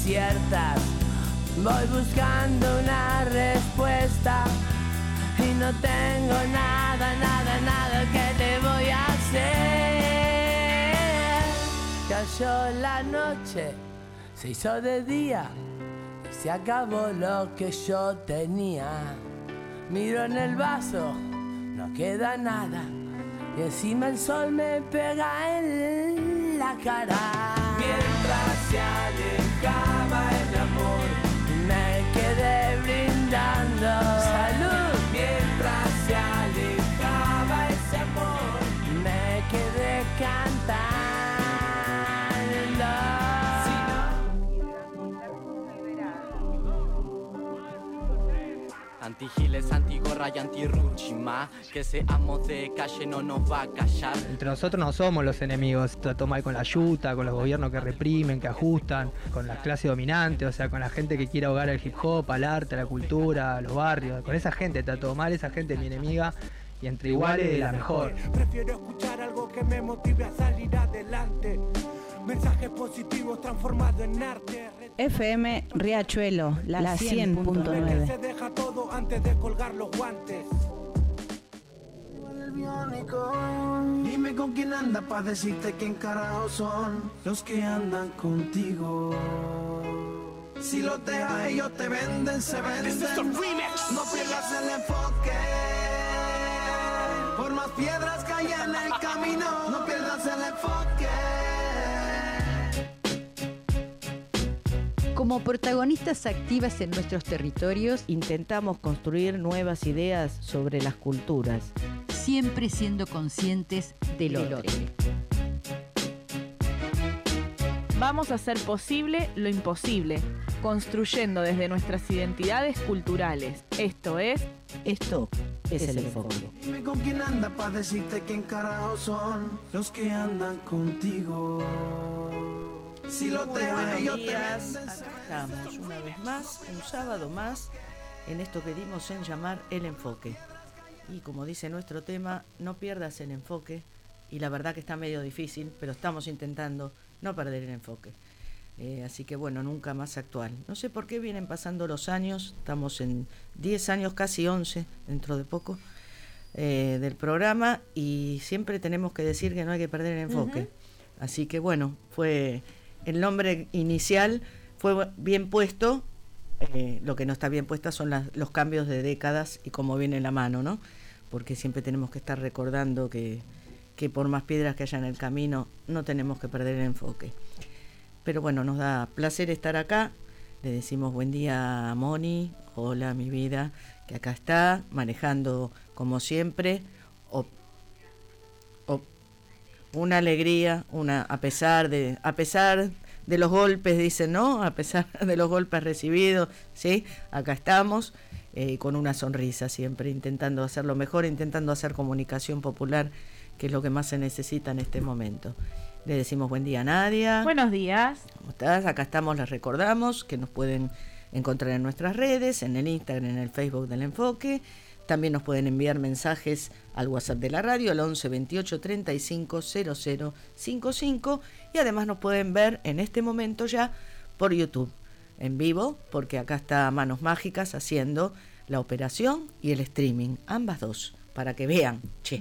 desiertas. Voy buscando una respuesta y no tengo nada que te voy a hacer. Cayó la noche, se hizo de día y se acabó lo que yo tenía. Miro en el vaso, no queda nada y encima el sol me pega en la cara. Mientras se alejaba el amor, me quedé brindando salud. Mientras se alejaba ese amor, me quedé cantando. Antigiles, antigorra y antirruchima. Que seamos de calle no nos va a callar. Entre nosotros no somos los enemigos. Trató mal con la yuta, con los gobiernos que reprimen, que ajustan, con las clases dominantes, o sea, con la gente que quiere ahogar el hip hop, al arte, a la cultura, a los barrios. Con esa gente trató mal, esa gente es mi enemiga. Y entre iguales la mejor. Prefiero escuchar algo que me motive a salir adelante. Mensajes positivos transformados en arte. FM Riachuelo, la 100.9. Se deja todo antes de colgar los guantes. Dime con quién anda pa' decirte quién carajo son los que andan contigo. Si los dejas ellos te venden, se venden. No pierdas el enfoque. Por más piedras que hay en el camino, no pierdas el enfoque. Como protagonistas activas en nuestros territorios, Intentamos construir nuevas ideas sobre las culturas. siempre siendo conscientes del otro. Vamos a hacer posible lo imposible, construyendo desde nuestras identidades culturales. Esto es el enfoque. Dime con quién anda pa' decirte quién carajo son los que andan contigo. Si lo te Buenos ellos días, te venden. acá estamos una vez más, un sábado más, en esto que dimos en llamar el enfoque. Y como dice nuestro tema, no pierdas el enfoque, y la verdad que está medio difícil, pero estamos intentando no perder el enfoque. Así que bueno, nunca más actual. No sé por qué vienen pasando los años, estamos en 10 años, casi 11, dentro de poco, del programa, y siempre tenemos que decir que no hay que perder el enfoque. Así que bueno, fue el nombre inicial, fue bien puesto. Lo que no está bien puesta son los cambios de décadas y cómo viene la mano, ¿no? Porque siempre tenemos que estar recordando que por más piedras que haya en el camino, no tenemos que perder el enfoque. Pero bueno, nos da placer estar acá. Le decimos buen día a Moni, hola mi vida, que acá está, manejando como siempre. Una alegría, a pesar de los golpes, dicen, ¿no? A pesar de los golpes recibidos, ¿sí? Acá estamos, con una sonrisa siempre, intentando hacerlo mejor, intentando hacer comunicación popular, que es lo que más se necesita en este momento. Le decimos buen día a Nadia. Buenos días. ¿Cómo estás? Acá estamos, les recordamos que nos pueden encontrar en nuestras redes, en el Instagram, en el Facebook del Enfoque. También nos pueden enviar mensajes al WhatsApp de la radio, al 11 28 35 00 55. Y además nos pueden ver en este momento ya por YouTube, en vivo, porque acá está Manos Mágicas haciendo la operación y el streaming, ambas dos, para que vean,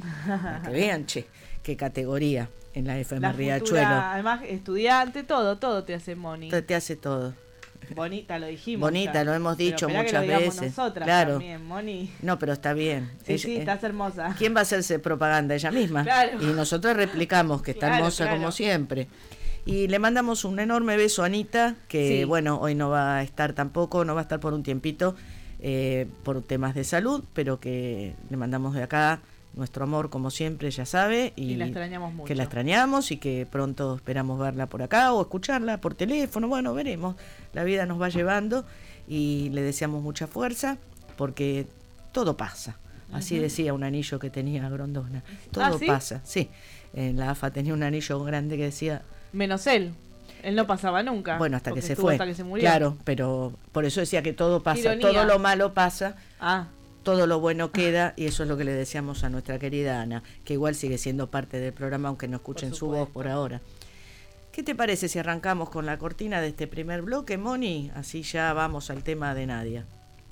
qué categoría en la FM La Riachuelo. futura, además, estudiante, todo te hace Moni. Te hace todo. Bonita, lo dijimos. Bonita, ya. lo hemos dicho Pero muchas que lo veces. Nosotras claro. También, Moni. No, pero está bien. Sí, estás hermosa. ¿Quién va a hacerse propaganda? Ella misma. Claro. Y nosotros replicamos que está hermosa como siempre. Y le mandamos un enorme beso a Anita, que bueno, hoy no va a estar tampoco, no va a estar por un tiempito, por temas de salud, pero que le mandamos de acá nuestro amor como siempre, ya sabe, y la extrañamos mucho. Que la extrañamos y que pronto esperamos verla por acá o escucharla por teléfono. Bueno, veremos, la vida nos va llevando y le deseamos mucha fuerza porque todo pasa. Así decía un anillo que tenía Grondona, todo ¿sí? pasa, sí. En la AFA tenía un anillo grande que decía... Menos él no pasaba nunca. Bueno, hasta que se fue. Hasta que se murió. Claro, pero por eso decía que todo pasa, Ironía. todo lo malo pasa. Ah. Todo lo bueno queda, y eso es lo que le deseamos a nuestra querida Ana, que igual sigue siendo parte del programa, aunque no escuchen su voz por ahora. ¿Qué te parece si arrancamos con la cortina de este primer bloque, Moni? Así ya vamos al tema de Nadia.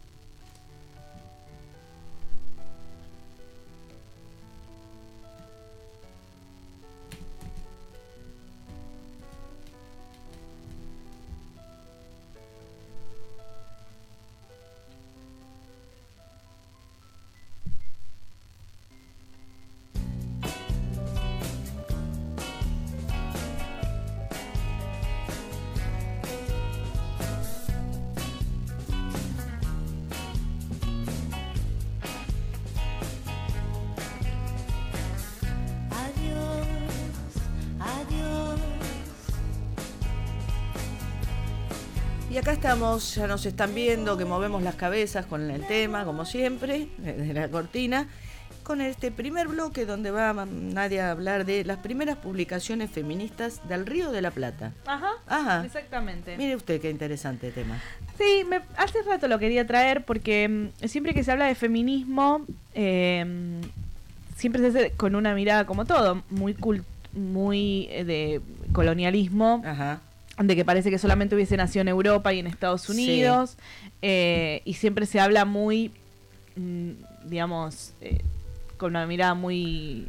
Y acá estamos, ya nos están viendo que movemos las cabezas con el tema, como siempre, desde la cortina, con este primer bloque donde va Nadia a hablar de las primeras publicaciones feministas del Río de la Plata. Ajá. Exactamente. Mire usted qué interesante tema. Sí, hace rato lo quería traer porque siempre que se habla de feminismo, siempre se hace con una mirada como todo, muy de colonialismo. Ajá. De que parece que solamente hubiese nacido en Europa y en Estados Unidos, sí. Y siempre se habla muy, digamos, con una mirada muy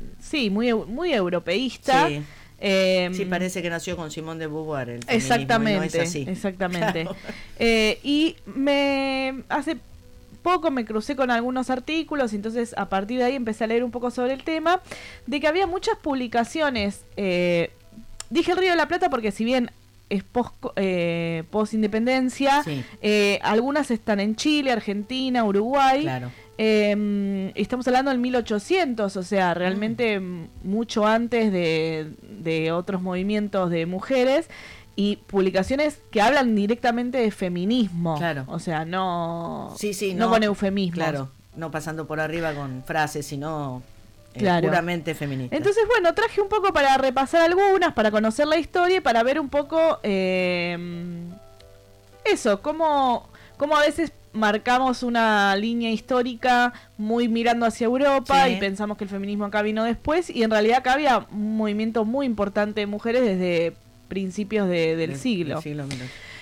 europeísta. Sí. Sí, parece que nació con Simone de Beauvoir el feminismo, exactamente, no es así. Exactamente. Claro. Y hace poco me crucé con algunos artículos, entonces a partir de ahí empecé a leer un poco sobre el tema, de que había muchas publicaciones. Dije el Río de la Plata porque si bien es post-independencia, sí. Algunas están en Chile, Argentina, Uruguay. Claro. Estamos hablando del 1800, o sea, realmente mucho antes de otros movimientos de mujeres, y publicaciones que hablan directamente de feminismo. Claro. O sea, no no con eufemismos. Claro, no pasando por arriba con frases, sino... Claro. Puramente feminista. Entonces, bueno, traje un poco para repasar algunas, para conocer la historia y para ver un poco eso, cómo a veces marcamos una línea histórica muy mirando hacia Europa, sí. Y pensamos que el feminismo acá vino después, y en realidad acá había un movimiento muy importante de mujeres desde principios del siglo. Del siglo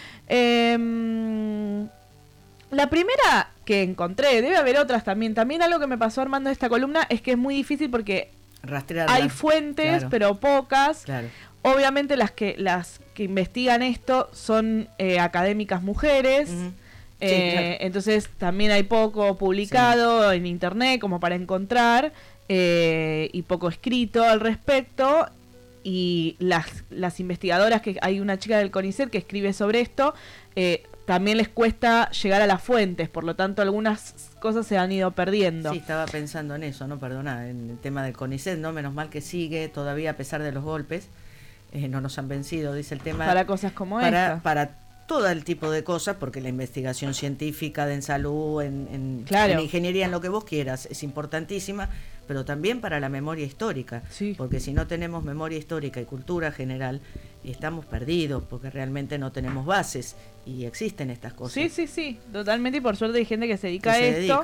La primera que encontré, debe haber otras también. También algo que me pasó armando esta columna es que es muy difícil porque rastrearla. Hay fuentes, claro. Pero pocas. Claro. Obviamente las que investigan esto son académicas mujeres. Uh-huh. Sí, claro. Entonces también hay poco publicado, sí. En internet como para encontrar, y poco escrito al respecto. Y las investigadoras, que hay una chica del CONICET que escribe sobre esto, también les cuesta llegar a las fuentes, por lo tanto algunas cosas se han ido perdiendo. Sí, estaba pensando en eso, no, perdona, en el tema del CONICET, no, menos mal que sigue todavía a pesar de los golpes, no nos han vencido, dice el tema. Para cosas como esta. Para todo el tipo de cosas, porque la investigación científica en salud, claro. En ingeniería, en lo que vos quieras, es importantísima, pero también para la memoria histórica, sí. Porque si no tenemos memoria histórica y cultura general, estamos perdidos, porque realmente no tenemos bases, y existen estas cosas. Sí, totalmente, y por suerte hay gente que se dedica a esto.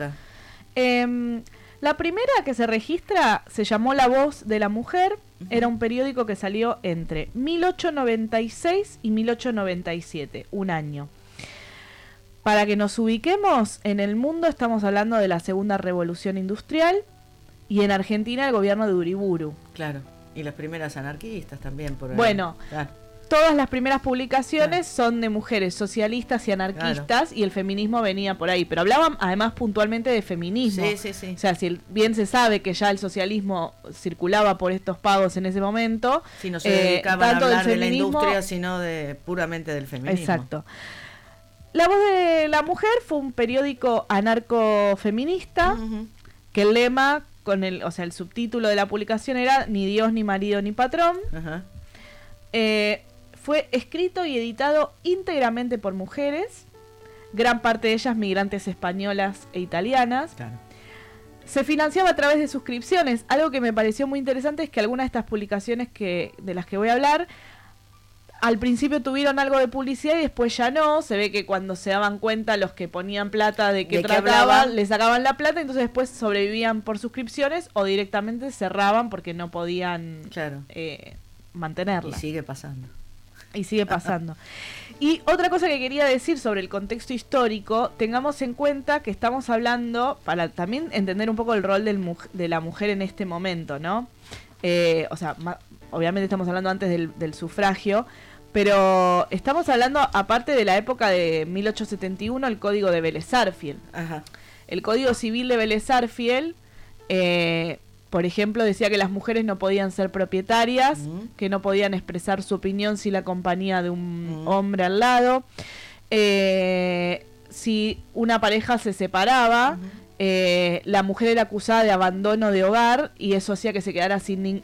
La primera que se registra se llamó La Voz de la Mujer, uh-huh. Era un periódico que salió entre 1896 y 1897, un año. Para que nos ubiquemos, en el mundo estamos hablando de la Segunda Revolución Industrial, y en Argentina el gobierno de Uriburu. Claro, y las primeras anarquistas también. Bueno, todas las primeras publicaciones son de mujeres socialistas y anarquistas, y el feminismo venía por ahí, pero hablaban además puntualmente de feminismo. Sí. O sea, si bien se sabe que ya el socialismo circulaba por estos pagos en ese momento, si no se dedicaban a hablar de la industria, sino puramente del feminismo. Exacto. La Voz de la Mujer fue un periódico anarcofeminista, uh-huh. Que el lema el subtítulo de la publicación era Ni Dios, ni marido, ni patrón. Uh-huh. Fue escrito y editado íntegramente por mujeres, gran parte de ellas migrantes españolas e italianas. Claro. Se financiaba a través de suscripciones. Algo que me pareció muy interesante es que algunas de estas publicaciones de las que voy a hablar, al principio tuvieron algo de publicidad y después ya no. Se ve que cuando se daban cuenta los que ponían plata de qué trataban, les sacaban la plata, entonces después sobrevivían por suscripciones o directamente cerraban porque no podían... Claro. mantenerla. Y sigue pasando. Y sigue pasando. Y otra cosa que quería decir sobre el contexto histórico, tengamos en cuenta que estamos hablando, para también entender un poco el rol de la mujer en este momento, ¿no? O sea, obviamente estamos hablando antes del sufragio, pero estamos hablando, aparte de la época de 1871, el Código de Vélez Sarsfield. Ajá. El Código Civil de Vélez Sarsfield, por ejemplo, decía que las mujeres no podían ser propietarias, que no podían expresar su opinión sin la compañía de un hombre al lado. Si una pareja se separaba, la mujer era acusada de abandono de hogar y eso hacía que se quedara sin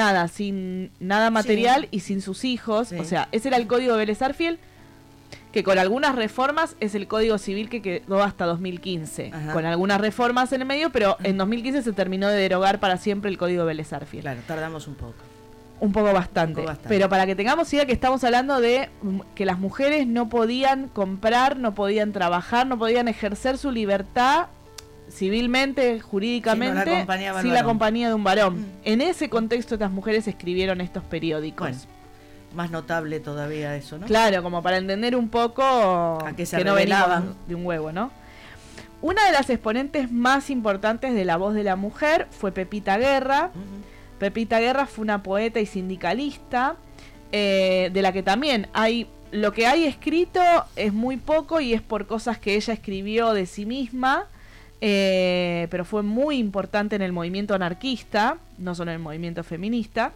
nada material y sin sus hijos. Sí. O sea, ese era el Código de Vélez Sarsfield, que con algunas reformas es el Código Civil que quedó hasta 2015. Ajá. Con algunas reformas en el medio, pero en 2015 se terminó de derogar para siempre el Código de Vélez Sarsfield. Claro, tardamos un poco. Bastante. Pero para que tengamos idea que estamos hablando de que las mujeres no podían comprar, no podían trabajar, no podían ejercer su libertad civilmente, jurídicamente, sin la compañía de un varón. En ese contexto estas mujeres escribieron estos periódicos. Bueno, más notable todavía eso, ¿no? Claro, como para entender un poco a que no venían de un huevo, ¿no? Una de las exponentes más importantes de la voz de la mujer fue Pepita Guerra. Pepita Guerra fue una poeta y sindicalista, de la que también lo que hay escrito es muy poco y es por cosas que ella escribió de sí misma, pero fue muy importante en el movimiento anarquista, no solo en el movimiento feminista.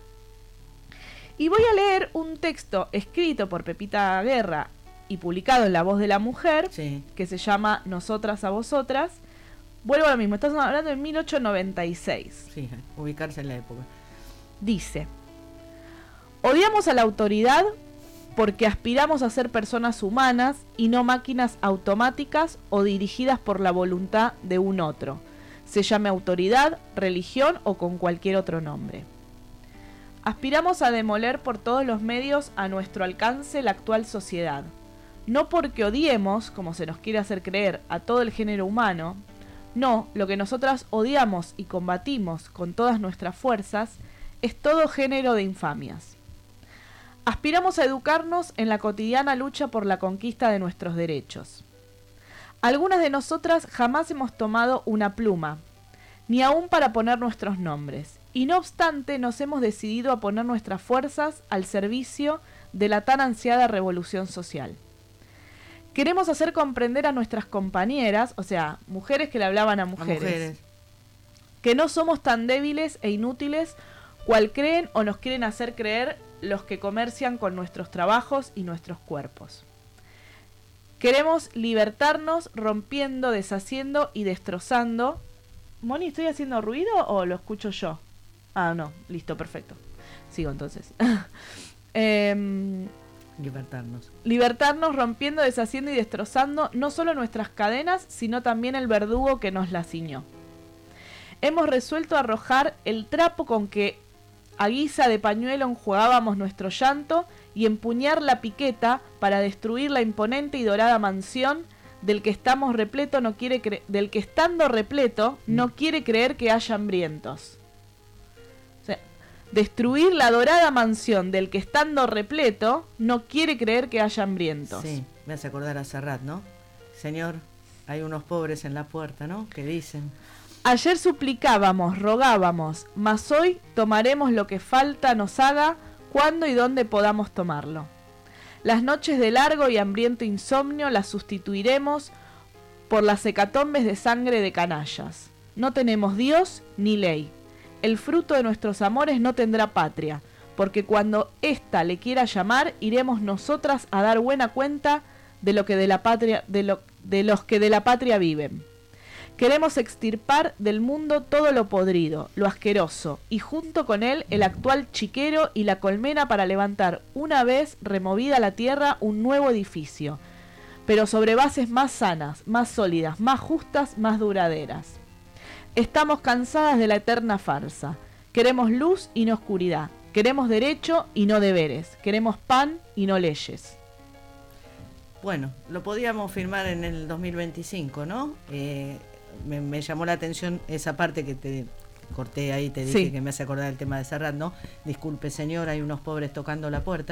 Y voy a leer un texto escrito por Pepita Guerra y publicado en La Voz de la Mujer, que se llama Nosotras a Vosotras. Vuelvo a lo mismo, estamos hablando de 1896. Sí, ubicarse en la época. Dice: odiamos a la autoridad porque aspiramos a ser personas humanas y no máquinas automáticas o dirigidas por la voluntad de un otro, se llame autoridad, religión o con cualquier otro nombre. Aspiramos a demoler por todos los medios a nuestro alcance la actual sociedad, no porque odiemos, como se nos quiere hacer creer, a todo el género humano. No, lo que nosotras odiamos y combatimos con todas nuestras fuerzas es todo género de infamias. Aspiramos a educarnos en la cotidiana lucha por la conquista de nuestros derechos. Algunas de nosotras jamás hemos tomado una pluma, ni aún para poner nuestros nombres, y no obstante nos hemos decidido a poner nuestras fuerzas al servicio de la tan ansiada revolución social. Queremos hacer comprender a nuestras compañeras, o sea, mujeres que le hablaban a mujeres, que no somos tan débiles e inútiles cual creen o nos quieren hacer creer los que comercian con nuestros trabajos y nuestros cuerpos. Queremos libertarnos rompiendo, deshaciendo y destrozando. Moni, ¿estoy haciendo ruido o lo escucho yo? Ah, no, listo, perfecto. Sigo entonces. Libertarnos rompiendo, deshaciendo y destrozando no solo nuestras cadenas, sino también el verdugo que nos las ciñó. Hemos resuelto arrojar el trapo con que a guisa de pañuelo enjuagábamos nuestro llanto y empuñar la piqueta para destruir la imponente y dorada mansión del que estando repleto no quiere creer que haya hambrientos. O sea, destruir la dorada mansión del que estando repleto no quiere creer que haya hambrientos. Sí, me hace acordar a Serrat, ¿no? Señor, hay unos pobres en la puerta, ¿no? Que dicen: ayer suplicábamos, rogábamos, mas hoy tomaremos lo que falta nos haga, cuando y dónde podamos tomarlo. Las noches de largo y hambriento insomnio las sustituiremos por las hecatombes de sangre de canallas. No tenemos Dios ni ley. El fruto de nuestros amores no tendrá patria, porque cuando ésta le quiera llamar, iremos nosotras a dar buena cuenta de lo que de la patria, de los que de la patria viven. Queremos extirpar del mundo todo lo podrido, lo asqueroso, y junto con él el actual chiquero y la colmena para levantar una vez removida la tierra un nuevo edificio, pero sobre bases más sanas, más sólidas, más justas, más duraderas. Estamos cansadas de la eterna farsa. Queremos luz y no oscuridad. Queremos derecho y no deberes. Queremos pan y no leyes. Bueno, lo podíamos firmar en el 2025, ¿no? Me llamó la atención esa parte que te corté ahí, te dije que me hace acordar el tema de Serrat, ¿no? Disculpe, señor, hay unos pobres tocando la puerta.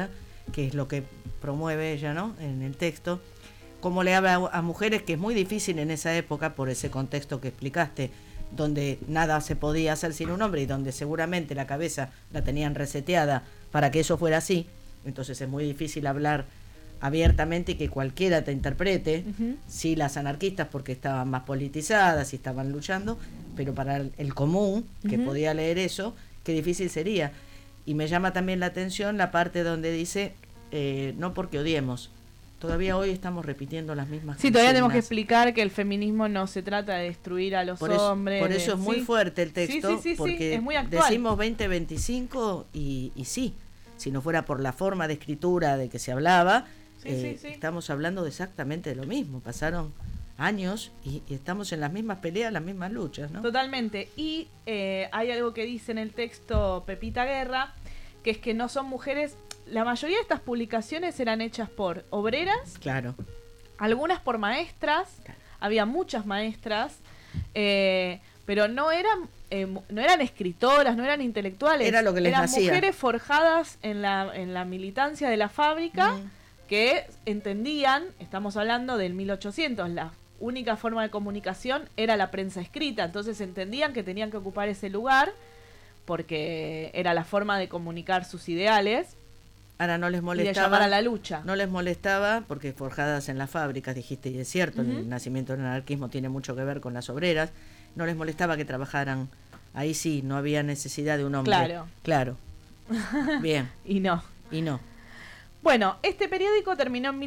que es lo que promueve ella, ¿no?, en el texto, cómo le habla a mujeres, que es muy difícil en esa época por ese contexto que explicaste, donde nada se podía hacer sin un hombre y donde seguramente la cabeza la tenían reseteada para que eso fuera así. Entonces es muy difícil hablar abiertamente y que cualquiera te interprete. Sí, las anarquistas porque estaban más politizadas y estaban luchando, pero para el común que podía leer eso, qué difícil sería. Y me llama también la atención la parte donde dice no porque odiemos. Todavía hoy estamos repitiendo las mismas Sí, todavía tenemos que explicar que el feminismo no se trata de destruir a los hombres. Por eso es muy fuerte el texto, porque es muy actual. Decimos 2025 y sí, si no fuera por la forma de escritura de que se hablaba, estamos hablando de exactamente de lo mismo. Pasaron años y estamos en las mismas peleas, las mismas luchas, ¿no? Totalmente. Y hay algo que dice en el texto Pepita Guerra, que es que no son mujeres. La mayoría de estas publicaciones eran hechas por obreras, claro, algunas por maestras, claro. Había muchas maestras, pero no eran escritoras, no eran intelectuales, era lo que les eran hacía. Mujeres forjadas en la militancia de la fábrica que entendían, estamos hablando del 1800, la única forma de comunicación era la prensa escrita, entonces entendían que tenían que ocupar ese lugar porque era la forma de comunicar sus ideales. Ahora no les molestaba, y de llamar a la lucha. No les molestaba porque forjadas en las fábricas, dijiste, y es cierto, el nacimiento del anarquismo tiene mucho que ver con las obreras, no les molestaba que trabajaran, ahí sí, no había necesidad de un hombre. Claro. Bien. Y no. Bueno, este periódico terminó en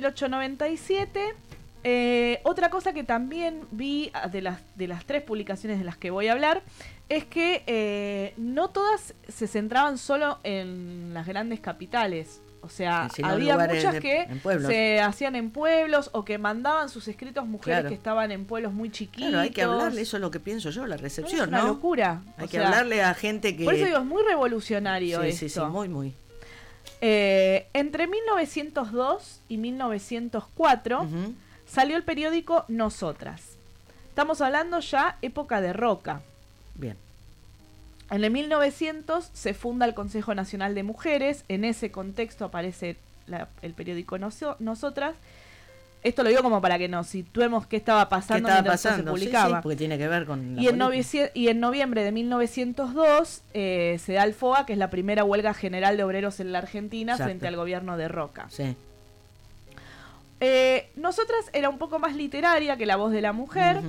1897. Otra cosa que también vi de las 3 publicaciones de las que voy a hablar es que no todas se centraban solo en las grandes capitales. O sea, había muchas que se hacían en pueblos o que mandaban sus escritos mujeres que estaban en pueblos muy chiquitos. Claro, hay que hablarle, eso es lo que pienso yo, la recepción, ¿no? Es una locura. Hay que hablarle a gente que... Por eso digo, es muy revolucionario esto. Sí, muy. Entre 1902 y 1904 salió el periódico Nosotras. Estamos hablando ya época de Roca. Bien. En el 1900 se funda el Consejo Nacional de Mujeres. En ese contexto aparece el periódico Nosotras. Esto lo digo como para que nos situemos qué estaba pasando mientras se publicaba. Sí, porque tiene que ver con la y en noviembre de 1902 se da el FOA, que es la primera huelga general de obreros en la Argentina frente al gobierno de Roca. Sí. Nosotras era un poco más literaria que La Voz de la Mujer.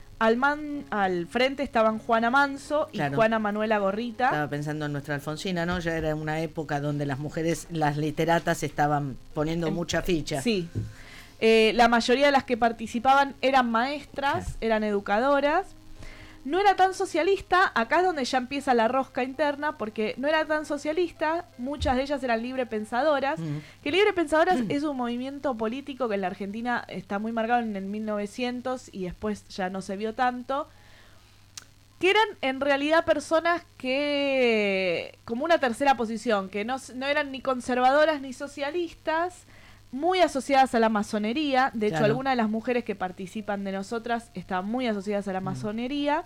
Al frente estaban Juana Manso y Juana Manuela Gorrita. Estaba pensando en nuestra Alfonsina, ¿no? Ya era una época donde las mujeres, las literatas, estaban poniendo mucha ficha. Sí. La mayoría de las que participaban eran maestras, eran educadoras. No era tan socialista, acá es donde ya empieza la rosca interna, porque no era tan socialista, muchas de ellas eran librepensadoras, que librepensadoras es un movimiento político que en la Argentina está muy marcado en el 1900 y después ya no se vio tanto, que eran en realidad personas que, como una tercera posición, que no eran ni conservadoras ni socialistas, muy asociadas a la masonería. De hecho, algunas de las mujeres que participan de Nosotras están muy asociadas a la masonería.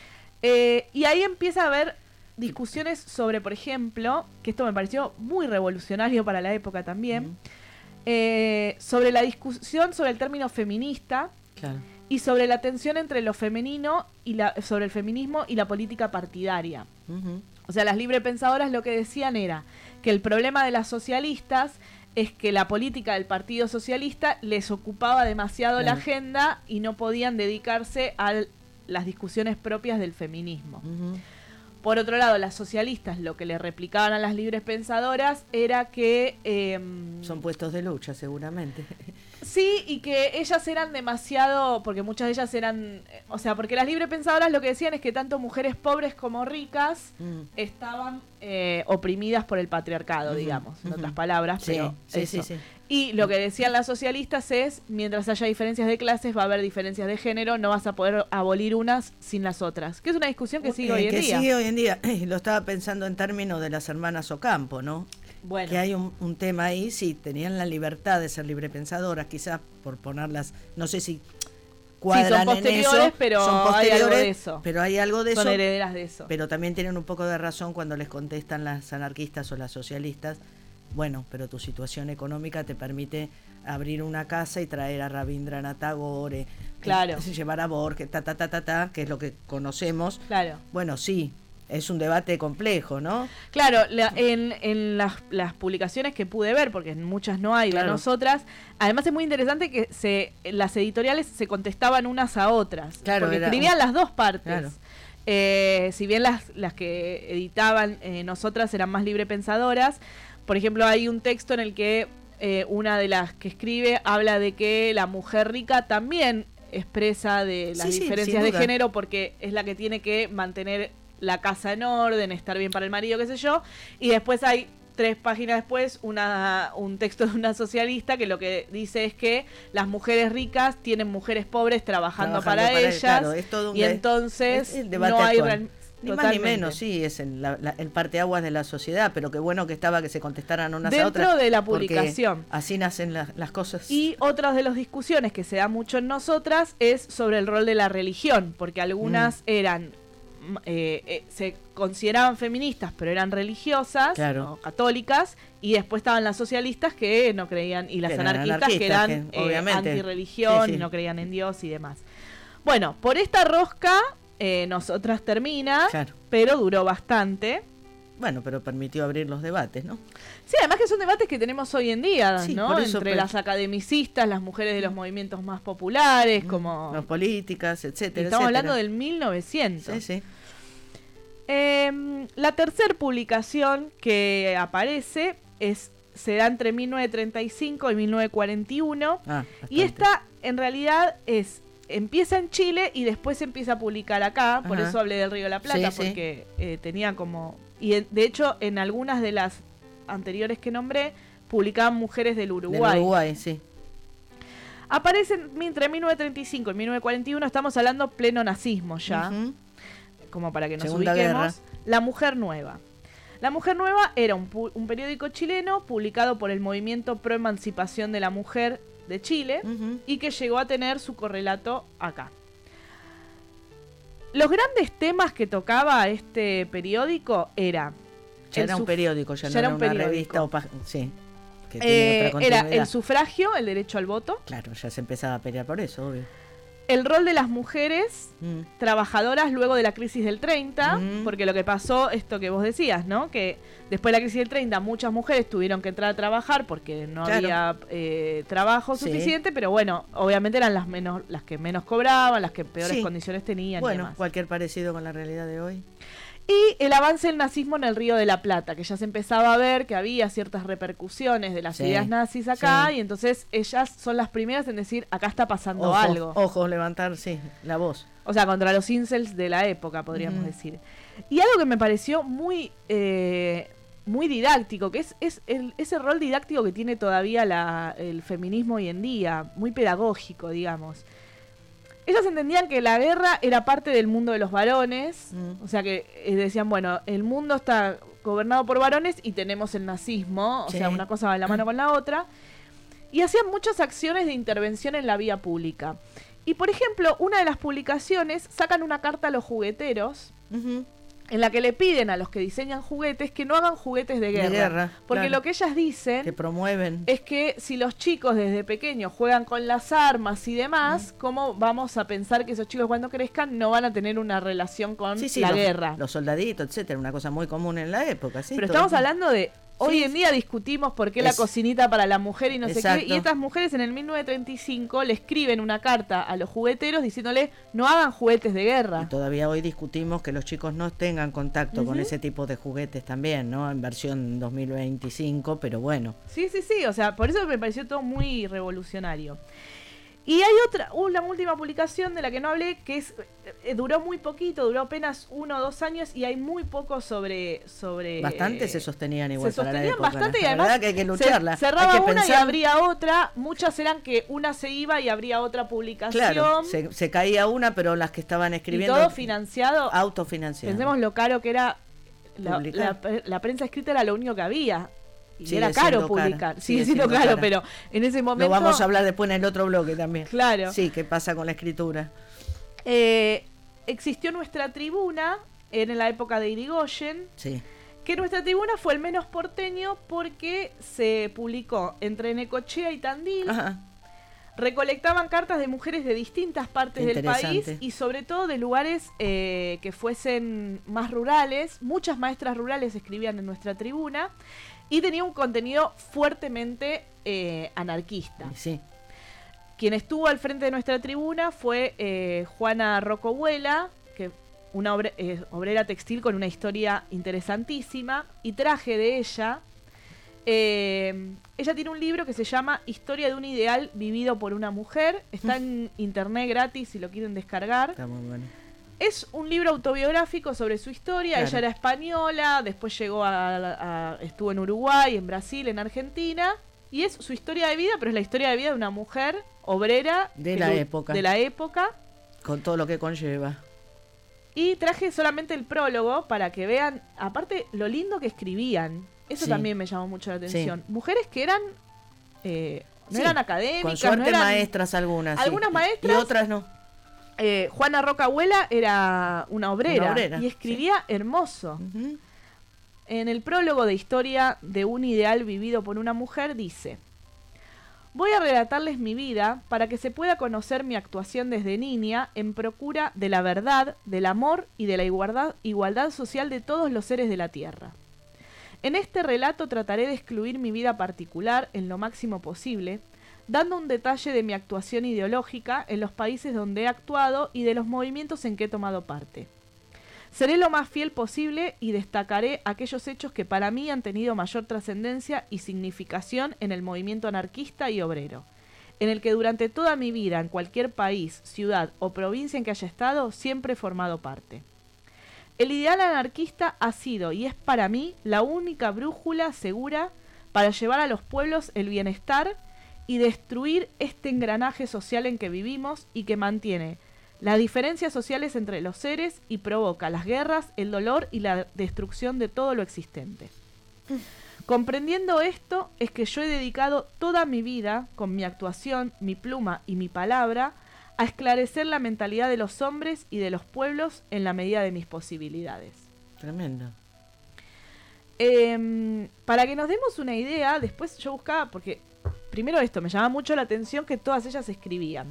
Y ahí empieza a haber discusiones sobre, por ejemplo, que esto me pareció muy revolucionario para la época también, sobre la discusión sobre el término feminista y sobre la tensión entre lo femenino y sobre el feminismo y la política partidaria. O sea, las librepensadoras lo que decían era que el problema de las socialistas es que la política del Partido Socialista les ocupaba demasiado la agenda y no podían dedicarse a las discusiones propias del feminismo. Por otro lado, las socialistas lo que le replicaban a las libres pensadoras era que... son puestos de lucha, seguramente. Sí, y que ellas eran demasiado... Porque muchas de ellas eran... O sea, porque las libres pensadoras lo que decían es que tanto mujeres pobres como ricas estaban oprimidas por el patriarcado, digamos, en otras palabras. Pero eso. Sí. Y lo que decían las socialistas es, mientras haya diferencias de clases, va a haber diferencias de género, no vas a poder abolir unas sin las otras. Que es una discusión que sigue hoy en día. Que sigue hoy en día. Lo estaba pensando en términos de las hermanas Ocampo, ¿no? Bueno. Que hay un tema ahí, sí, tenían la libertad de ser librepensadoras, quizás por ponerlas, no sé si cuadran son posteriores, en eso, pero son posteriores, hay algo de eso. Pero hay algo de eso. Son herederas de eso. Pero también tienen un poco de razón cuando les contestan las anarquistas o las socialistas, bueno, pero tu situación económica te permite abrir una casa y traer a Rabindranath Tagore, claro, llevar a Borges, que es lo que conocemos. Claro. Bueno, sí, es un debate complejo, ¿no? Claro, en las publicaciones que pude ver, porque en muchas no hay, claro, de nosotras, además es muy interesante que las editoriales se contestaban unas a otras, claro, porque escribían las dos partes. Claro. Si bien las que editaban nosotras eran más librepensadoras, por ejemplo, hay un texto en el que una de las que escribe habla de que la mujer rica también expresa de las diferencias de género, porque es la que tiene que mantener la casa en orden, estar bien para el marido, qué sé yo, y después hay 3 páginas después un texto de una socialista que lo que dice es que las mujeres ricas tienen mujeres pobres trabajando para ellas, claro, es todo un entonces el debate no hay ni más ni menos, sí, es el parteaguas de la sociedad, pero qué bueno que estaba que se contestaran unas a otras. Dentro de la publicación. Así nacen las cosas. Y otras de las discusiones que se da mucho en nosotras es sobre el rol de la religión, porque algunas eran se consideraban feministas pero eran religiosas, claro, o católicas, y después estaban las socialistas que no creían, y las anarquistas que eran antirreligión, y no creían en Dios y demás. Bueno, por esta rosca nosotras termina, claro, pero duró bastante. Bueno, pero permitió abrir los debates, ¿no? Sí, además que son debates que tenemos hoy en día, sí, ¿no? Entre las academicistas, las mujeres de los movimientos más populares, como... Las políticas, etcétera. Estamos hablando del 1900. Sí, sí. La tercera publicación que aparece se da entre 1935 y 1941. Y esta, en realidad, empieza en Chile y después se empieza a publicar acá. Por eso hablé del Río de la Plata, porque tenía como... Y de hecho, en algunas de las anteriores que nombré, publicaban mujeres del Uruguay. Del Uruguay, sí. Aparecen entre 1935 y 1941, estamos hablando pleno nazismo ya, como para que nos ubiquemos. Guerra. La Mujer Nueva. La Mujer Nueva era un periódico chileno publicado por el Movimiento Pro Emancipación de la Mujer de Chile y que llegó a tener su correlato acá. Los grandes temas que tocaba este periódico era... Ya era un periódico, ya no era una revista. Sí, que tenía otra era el sufragio, el derecho al voto. Claro, ya se empezaba a pelear por eso, obvio. El rol de las mujeres trabajadoras luego de la crisis del 30, porque lo que pasó, esto que vos decías, ¿no? Que después de la crisis del 30 muchas mujeres tuvieron que entrar a trabajar porque no había trabajo suficiente, pero bueno, obviamente eran las que menos cobraban, las que peores condiciones tenían. Bueno, y demás. Cualquier parecido con la realidad de hoy. Y el avance del nazismo en el Río de la Plata, que ya se empezaba a ver que había ciertas repercusiones de las ideas nazis acá, y entonces ellas son las primeras en decir, acá está pasando algo. Ojo, levantar, la voz. O sea, contra los incels de la época, podríamos decir. Y algo que me pareció muy didáctico, que es ese rol didáctico que tiene todavía el feminismo hoy en día, muy pedagógico, digamos. Ellas entendían que la guerra era parte del mundo de los varones, o sea que decían, bueno, el mundo está gobernado por varones y tenemos el nazismo, o sea, una cosa va de la mano con la otra, y hacían muchas acciones de intervención en la vía pública. Y, por ejemplo, una de las publicaciones sacan una carta a los jugueteros, en la que le piden a los que diseñan juguetes que no hagan juguetes de guerra. Porque lo que ellas dicen que promueven es que si los chicos desde pequeños juegan con las armas y demás, ¿cómo vamos a pensar que esos chicos cuando crezcan no van a tener una relación con la guerra? Los soldaditos, etcétera, una cosa muy común en la época. Pero estamos hablando de... Hoy en día discutimos por qué la cocinita para la mujer y no sé qué. Y estas mujeres en el 1935 le escriben una carta a los jugueteros diciéndole no hagan juguetes de guerra. Y todavía hoy discutimos que los chicos no tengan contacto con ese tipo de juguetes también, ¿no? En versión 2025, pero bueno. Sí, o sea, por eso me pareció todo muy revolucionario. Y hay una última publicación de la que no hablé, que duró muy poquito, duró apenas 1 o 2 años y hay muy poco sobre... Bastante se sostenían igual para la época. Bastante, y además la verdad que hay que lucharla. Cerraba hay que una pensar... y abría otra, muchas eran que una se iba y abría otra publicación. Claro, se caía una, pero las que estaban escribiendo... Y todo financiado. Autofinanciado. Pensemos lo caro que era, la prensa escrita era lo único que había. Y era caro publicar, sigue siendo caro, pero en ese momento... Lo vamos a hablar después en el otro bloque también. Claro. Sí, ¿qué pasa con la escritura? Existió Nuestra Tribuna en la época de Irigoyen. Sí. Que Nuestra Tribuna fue el menos porteño porque se publicó entre Necochea y Tandil. Ajá. Recolectaban cartas de mujeres de distintas partes del país y sobre todo de lugares que fuesen más rurales. Muchas maestras rurales escribían en Nuestra Tribuna y tenía un contenido fuertemente anarquista. Sí. Quien estuvo al frente de Nuestra Tribuna fue Juana Rocahuela, que una obrera textil con una historia interesantísima, y traje de ella. Ella tiene un libro que se llama Historia de un ideal vivido por una mujer. Está en internet gratis si lo quieren descargar. Está muy bueno. Es un libro autobiográfico sobre su historia. Ella era española, después llegó estuvo en Uruguay, en Brasil, en Argentina. Y es su historia de vida, pero es la historia de vida de una mujer obrera de la época. Con todo lo que conlleva. Y traje solamente el prólogo para que vean, aparte, lo lindo que escribían. Eso también me llamó mucho la atención. Sí. Mujeres que eran no eran académicas. Con suerte no eran, maestras algunas. Algunas maestras. Y otras no. Juana Rocahuela era una obrera y escribía hermoso. Uh-huh. En el prólogo de Historia de un ideal vivido por una mujer dice: voy a relatarles mi vida para que se pueda conocer mi actuación desde niña en procura de la verdad, del amor y de la igualdad social de todos los seres de la tierra. En este relato trataré de excluir mi vida particular en lo máximo posible, dando un detalle de mi actuación ideológica en los países donde he actuado y de los movimientos en que he tomado parte. Seré lo más fiel posible y destacaré aquellos hechos que para mí han tenido mayor trascendencia y significación en el movimiento anarquista y obrero, en el que durante toda mi vida, en cualquier país, ciudad o provincia en que haya estado, siempre he formado parte. El ideal anarquista ha sido y es para mí la única brújula segura para llevar a los pueblos el bienestar y destruir este engranaje social en que vivimos y que mantiene las diferencias sociales entre los seres y provoca las guerras, el dolor y la destrucción de todo lo existente. Comprendiendo esto es que yo he dedicado toda mi vida, con mi actuación, mi pluma y mi palabra, a esclarecer la mentalidad de los hombres y de los pueblos en la medida de mis posibilidades. Tremendo. Para que nos demos una idea, después yo buscaba, porque primero esto, me llama mucho la atención que todas ellas escribían.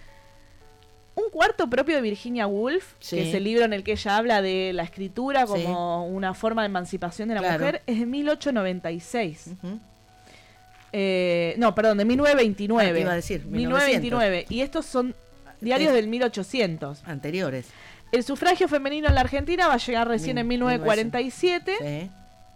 Un cuarto propio de Virginia Woolf, que es el libro en el que ella habla de la escritura como una forma de emancipación de la mujer, es de 1896. Uh-huh. No, perdón, de 1929. Te iba a decir, 1929. Y estos son diarios del 1800. Anteriores. El sufragio femenino en la Argentina va a llegar recién en 1947. Sí.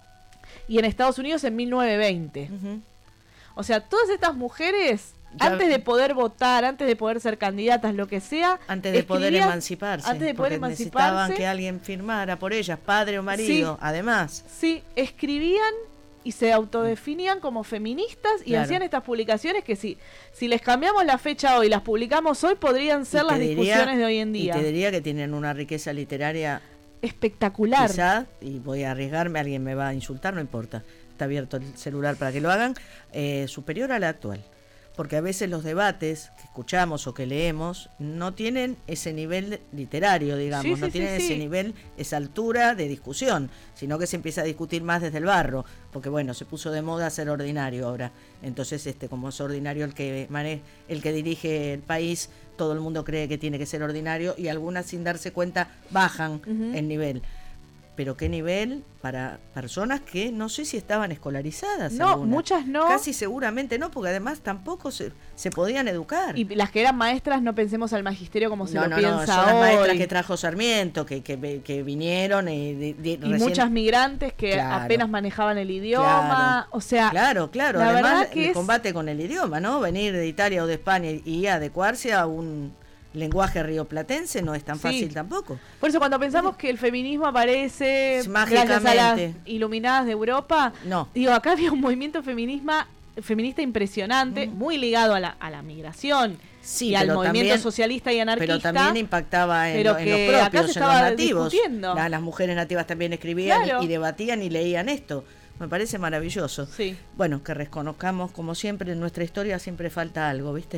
Y en Estados Unidos en 1920. Uh-huh. O sea, todas estas mujeres, antes de poder votar, antes de poder ser candidatas, lo que sea, antes de poder emanciparse, necesitaban que alguien firmara por ellas, padre o marido, además. Sí, escribían y se autodefinían como feministas y hacían estas publicaciones que si les cambiamos la fecha hoy, las publicamos hoy, podrían ser las discusiones de hoy en día. Y te diría que tienen una riqueza literaria espectacular. Quizá, y voy a arriesgarme, alguien me va a insultar, no importa, está abierto el celular para que lo hagan, superior a la actual. Porque a veces los debates que escuchamos o que leemos no tienen ese nivel literario, digamos, no tienen ese nivel, esa altura de discusión, sino que se empieza a discutir más desde el barro, porque bueno, se puso de moda ser ordinario ahora. Entonces, como es ordinario el que dirige el país, todo el mundo cree que tiene que ser ordinario y algunas sin darse cuenta bajan el nivel. Pero qué nivel para personas que no sé si estaban escolarizadas. No, algunas. Muchas no. Casi seguramente no, porque además tampoco se podían educar. Y las que eran maestras, no pensemos al magisterio como se lo piensa son hoy. Las maestras que trajo Sarmiento, que vinieron y recién... muchas migrantes que apenas manejaban el idioma. O sea, claro. Además, el combate con el idioma, ¿no? Venir de Italia o de España y adecuarse a un lenguaje rioplatense no es tan fácil tampoco. Por eso cuando pensamos que el feminismo aparece gracias a las iluminadas de Europa, digo, acá había un movimiento feminista impresionante, muy ligado a la migración y al movimiento socialista y anarquista. Pero también impactaba en los propios, en los nativos. Las mujeres nativas también escribían y debatían y leían esto. Me parece maravilloso. Sí. Bueno, que reconozcamos, como siempre, en nuestra historia siempre falta algo, ¿viste?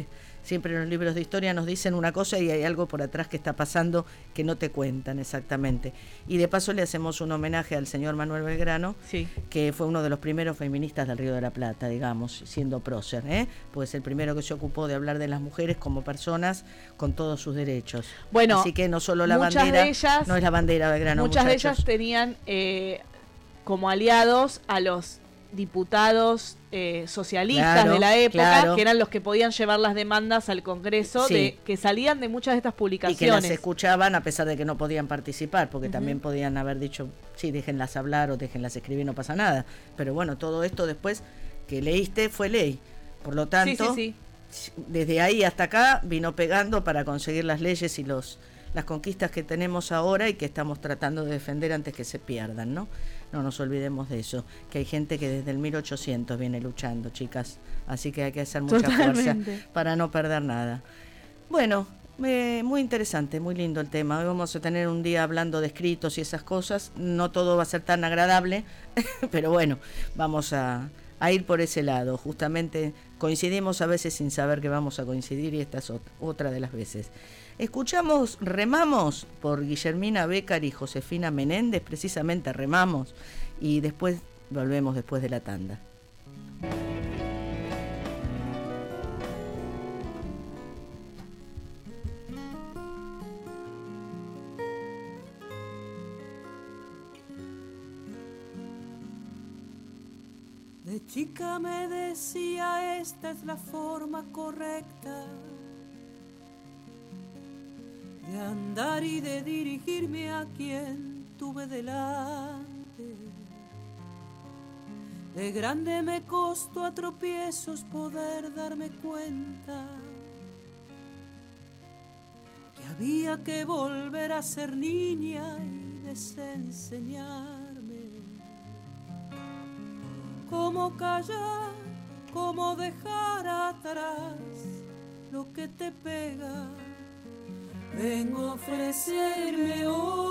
Siempre en los libros de historia nos dicen una cosa y hay algo por atrás que está pasando que no te cuentan exactamente. Y de paso le hacemos un homenaje al señor Manuel Belgrano, sí, que fue uno de los primeros feministas del Río de la Plata, digamos, siendo prócer, pues el primero que se ocupó de hablar de las mujeres como personas con todos sus derechos. Bueno, así que no solo la bandera, no es la bandera Belgrano. Muchas muchachos. de ellas tenían como aliados a los diputados socialistas de la época, que eran los que podían llevar las demandas al Congreso, que salían de muchas de estas publicaciones. Y que las escuchaban a pesar de que no podían participar, porque también podían haber dicho, sí, déjenlas hablar o déjenlas escribir, no pasa nada. Pero bueno, todo esto después que leíste fue ley. Por lo tanto, desde ahí hasta acá vino pegando para conseguir las leyes y las conquistas que tenemos ahora y que estamos tratando de defender antes que se pierdan, ¿no? No nos olvidemos de eso, que hay gente que desde el 1800 viene luchando, chicas, así que hay que hacer mucha fuerza para no perder nada. Bueno, muy interesante, muy lindo el tema. Hoy vamos a tener un día hablando de escritos y esas cosas, no todo va a ser tan agradable, pero bueno, vamos a ir por ese lado. Justamente coincidimos a veces sin saber que vamos a coincidir y esta es otra de las veces. Escuchamos Remamos por Guillermina Bécar y Josefina Menéndez, precisamente Remamos, y después volvemos después de la tanda. De chica me decía, esta es la forma correcta de andar y de dirigirme a quien tuve delante. De grande me costó a tropiezos poder darme cuenta que había que volver a ser niña y desenseñarme cómo callar, cómo dejar atrás lo que te pega. Vengo a ofrecerme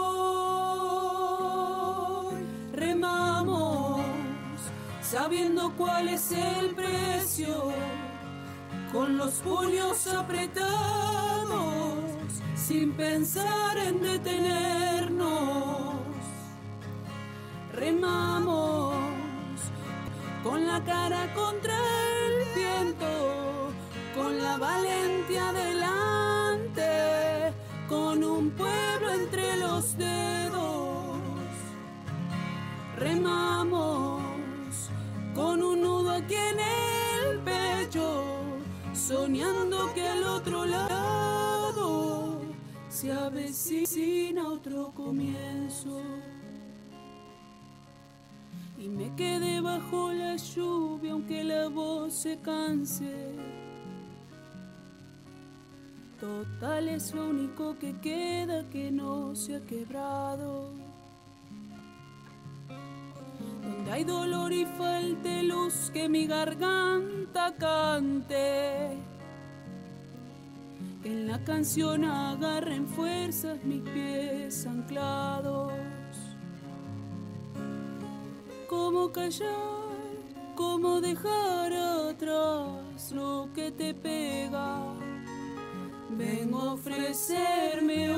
hoy, remamos, sabiendo cuál es el precio, con los puños apretados, sin pensar en detenernos. Remamos, con la cara contra el viento, con la valentía delante, con un pueblo entre los dedos. Remamos, con un nudo aquí en el pecho, soñando que al otro lado se avecina otro comienzo. Y me quedé bajo la lluvia aunque la voz se canse. Total es lo único que queda que no se ha quebrado. Donde hay dolor y falte luz, que mi garganta cante. Que en la canción agarren fuerzas mis pies anclados. Cómo callar, cómo dejar atrás lo que te pega. Vengo a ofrecerme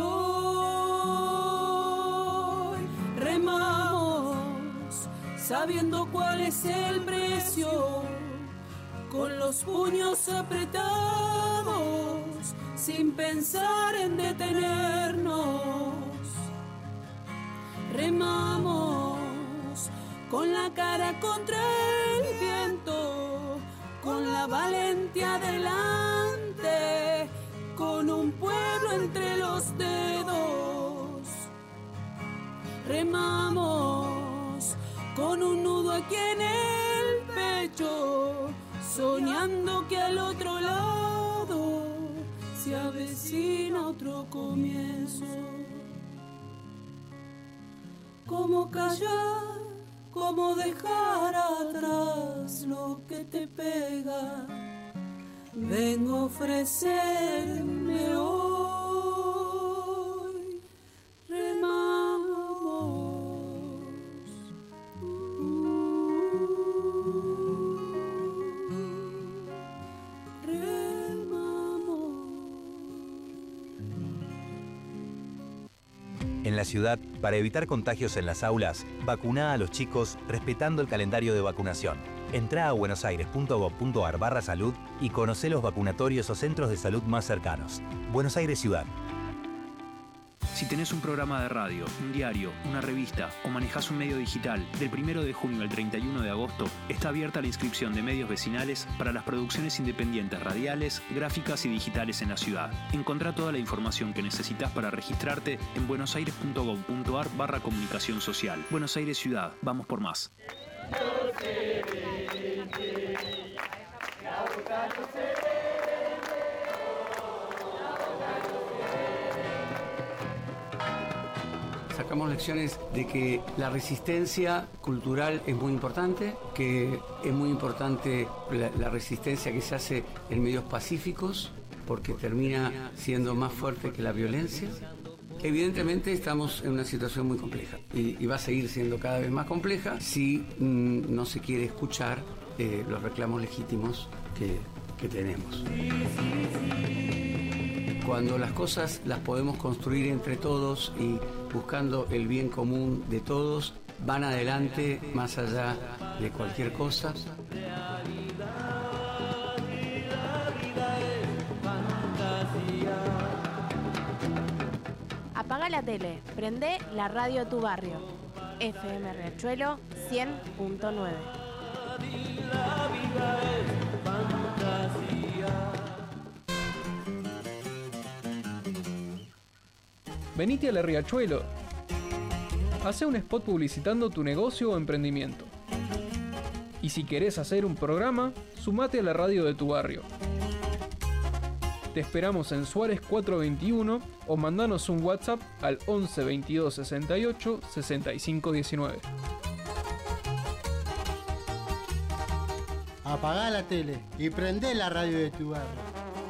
hoy. Remamos, sabiendo cuál es el precio, con los puños apretados, sin pensar en detenernos. Remamos, con la cara contra el viento, con la valentía delante, con un pueblo entre los dedos. Remamos, con un nudo aquí en el pecho, soñando que al otro lado se avecina otro comienzo. Cómo callar, cómo dejar atrás lo que te pega. Vengo a ofrecerme hoy. Remamos. Remamos. En la ciudad, para evitar contagios en las aulas, vacuná a los chicos respetando el calendario de vacunación. Entrá a buenosaires.gov.ar/salud y conocé los vacunatorios o centros de salud más cercanos. Buenos Aires Ciudad. Si tenés un programa de radio, un diario, una revista o manejás un medio digital, del 1 de junio al 31 de agosto está abierta la inscripción de medios vecinales para las producciones independientes radiales, gráficas y digitales en la ciudad. Encontrá toda la información que necesitas para registrarte en buenosaires.gov.ar/comunicación social. Buenos Aires Ciudad, vamos por más. Sacamos lecciones de que la resistencia cultural es muy importante, que es muy importante la resistencia que se hace en medios pacíficos, porque termina siendo más fuerte que la violencia. Evidentemente estamos en una situación muy compleja y va a seguir siendo cada vez más compleja si no se quiere escuchar los reclamos legítimos que tenemos. Cuando las cosas las podemos construir entre todos y buscando el bien común de todos, van adelante más allá de cualquier cosa. Apaga la tele, prende la radio de tu barrio. FM Riachuelo 100.9. Venite a la Riachuelo. Hacé un spot publicitando tu negocio o emprendimiento. Y si querés hacer un programa, sumate a la radio de tu barrio. Te esperamos en Suárez 421 o mandanos un WhatsApp al 11 22 68 65 19. Apagá la tele y prendé la radio de tu barrio.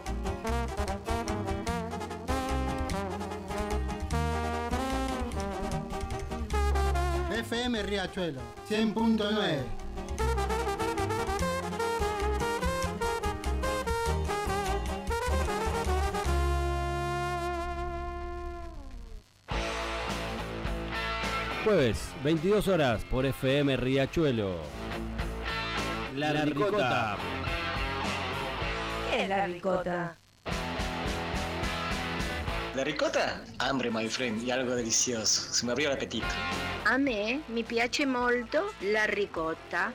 FM Riachuelo 100.9. Jueves, 22 horas por FM Riachuelo. La Ricota. ¿Qué es la ricota? La ricota? Hambre, my friend, y algo delicioso. Se me abrió el apetito. A me mi piace molto la ricotta.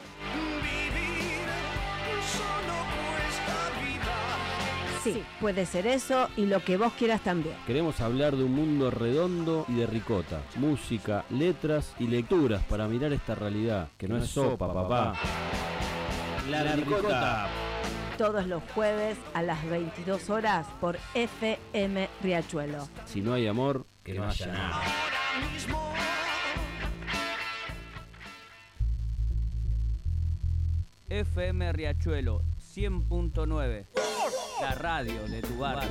Sí, puede ser eso y lo que vos quieras también. Queremos hablar de un mundo redondo y de ricota. Música, letras y lecturas para mirar esta realidad, que no es sopa, papá. La Ricota. Todos los jueves a las 22 horas por FM Riachuelo. Si no hay amor, que no haya nada. FM Riachuelo 100.9. La radio de tu barrio.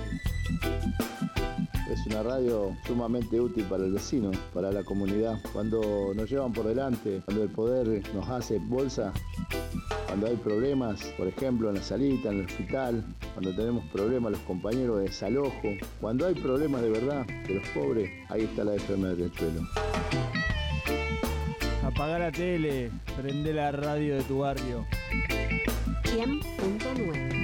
Es una radio sumamente útil para el vecino, para la comunidad. Cuando nos llevan por delante, cuando el poder nos hace bolsa, cuando hay problemas, por ejemplo en la salita, en el hospital, cuando tenemos problemas los compañeros de desalojo, cuando hay problemas de verdad de los pobres, ahí está la FM de Riachuelo. Apagá la tele, prende la radio de tu barrio. 100.9.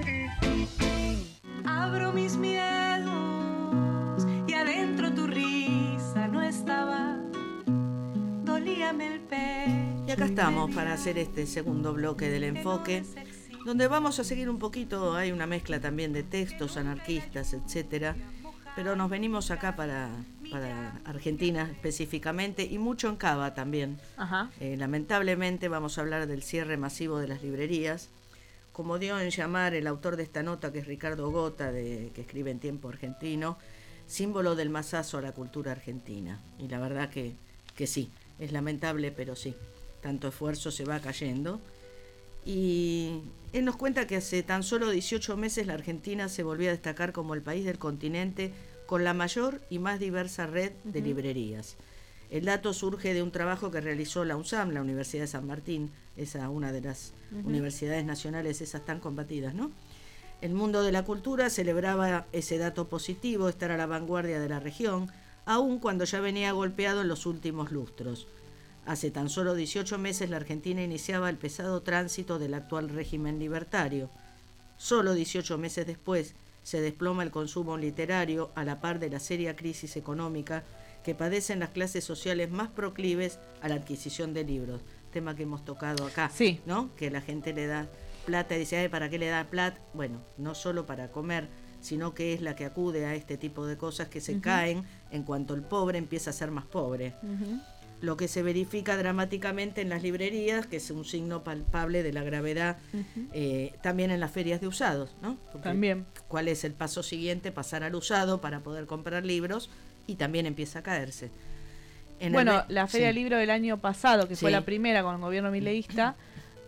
Abro mis miedos y adentro tu risa no estaba, dolíame el pecho. Y acá estamos para hacer este segundo bloque del enfoque, donde vamos a seguir un poquito, hay una mezcla también de textos anarquistas, etcétera, pero nos venimos acá para Argentina específicamente y mucho en Cava también. Ajá. Lamentablemente vamos a hablar del cierre masivo de las librerías, como dio en llamar el autor de esta nota, que es Ricardo Gota, que escribe en Tiempo Argentino, símbolo del masazo a la cultura argentina. Y la verdad que sí, es lamentable, pero sí, tanto esfuerzo se va cayendo. Y él nos cuenta que hace tan solo 18 meses la Argentina se volvió a destacar como el país del continente con la mayor y más diversa red de librerías. El dato surge de un trabajo que realizó la UNSAM, la Universidad de San Martín, esa una de las universidades nacionales esas tan combatidas, ¿no? El mundo de la cultura celebraba ese dato positivo, estar a la vanguardia de la región, aun cuando ya venía golpeado en los últimos lustros. Hace tan solo 18 meses la Argentina iniciaba el pesado tránsito del actual régimen libertario. Solo 18 meses después se desploma el consumo literario a la par de la seria crisis económica que padecen las clases sociales más proclives a la adquisición de libros. Tema que hemos tocado acá, sí, ¿no? Que la gente le da plata y dice, ¿para qué le da plata? Bueno, no solo para comer, sino que es la que acude a este tipo de cosas que se caen en cuanto el pobre empieza a ser más pobre. Lo que se verifica dramáticamente en las librerías, que es un signo palpable de la gravedad, también en las ferias de usados, ¿no? Porque también. ¿cuál es el paso siguiente? Pasar al usado para poder comprar libros, y también empieza a caerse. La Feria del Libro del año pasado, que fue la primera con el gobierno mileísta,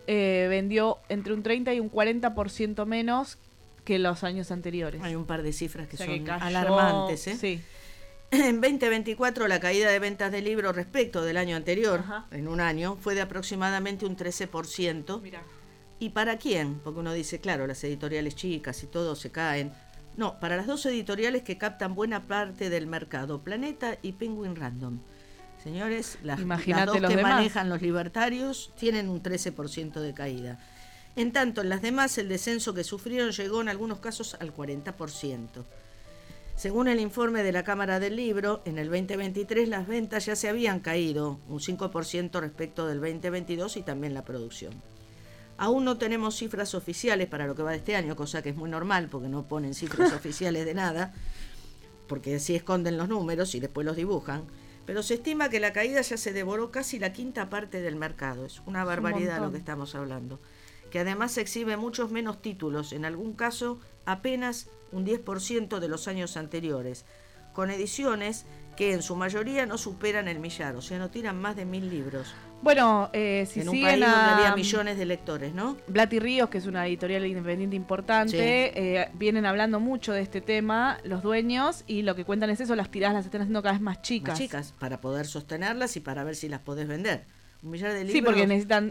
vendió entre un 30 y un 40% menos que los años anteriores. Hay un par de cifras que son que cayó, alarmantes. Sí. En 2024 la caída de ventas de libros respecto del año anterior, en un año, fue de aproximadamente un 13%. Mirá. ¿Y para quién? Porque uno dice, claro, las editoriales chicas y todo se caen. No, para las dos editoriales que captan buena parte del mercado, Planeta y Penguin Random. Señores, las dos que manejan los libertarios tienen un 13% de caída. En tanto, en las demás, el descenso que sufrieron llegó en algunos casos al 40%. Según el informe de la Cámara del Libro, en el 2023 las ventas ya se habían caído un 5% respecto del 2022 y también la producción. Aún no tenemos cifras oficiales para lo que va de este año, cosa que es muy normal porque no ponen cifras oficiales de nada, porque así esconden los números y después los dibujan. Pero se estima que la caída ya se devoró casi la quinta parte del mercado. Es una barbaridad lo que estamos hablando. Que además exhibe muchos menos títulos, en algún caso apenas un 10% de los años anteriores, con ediciones que en su mayoría no superan el millar, o sea, no tiran más de 1000 libros. Bueno, si en un siguen país donde había millones de lectores, ¿no? Blatty Ríos, que es una editorial independiente importante, vienen hablando mucho de este tema, los dueños, y lo que cuentan es eso, las tiradas las están haciendo cada vez más chicas. Más chicas, para poder sostenerlas y para ver si las podés vender. Un millar de libros. Sí, porque necesitan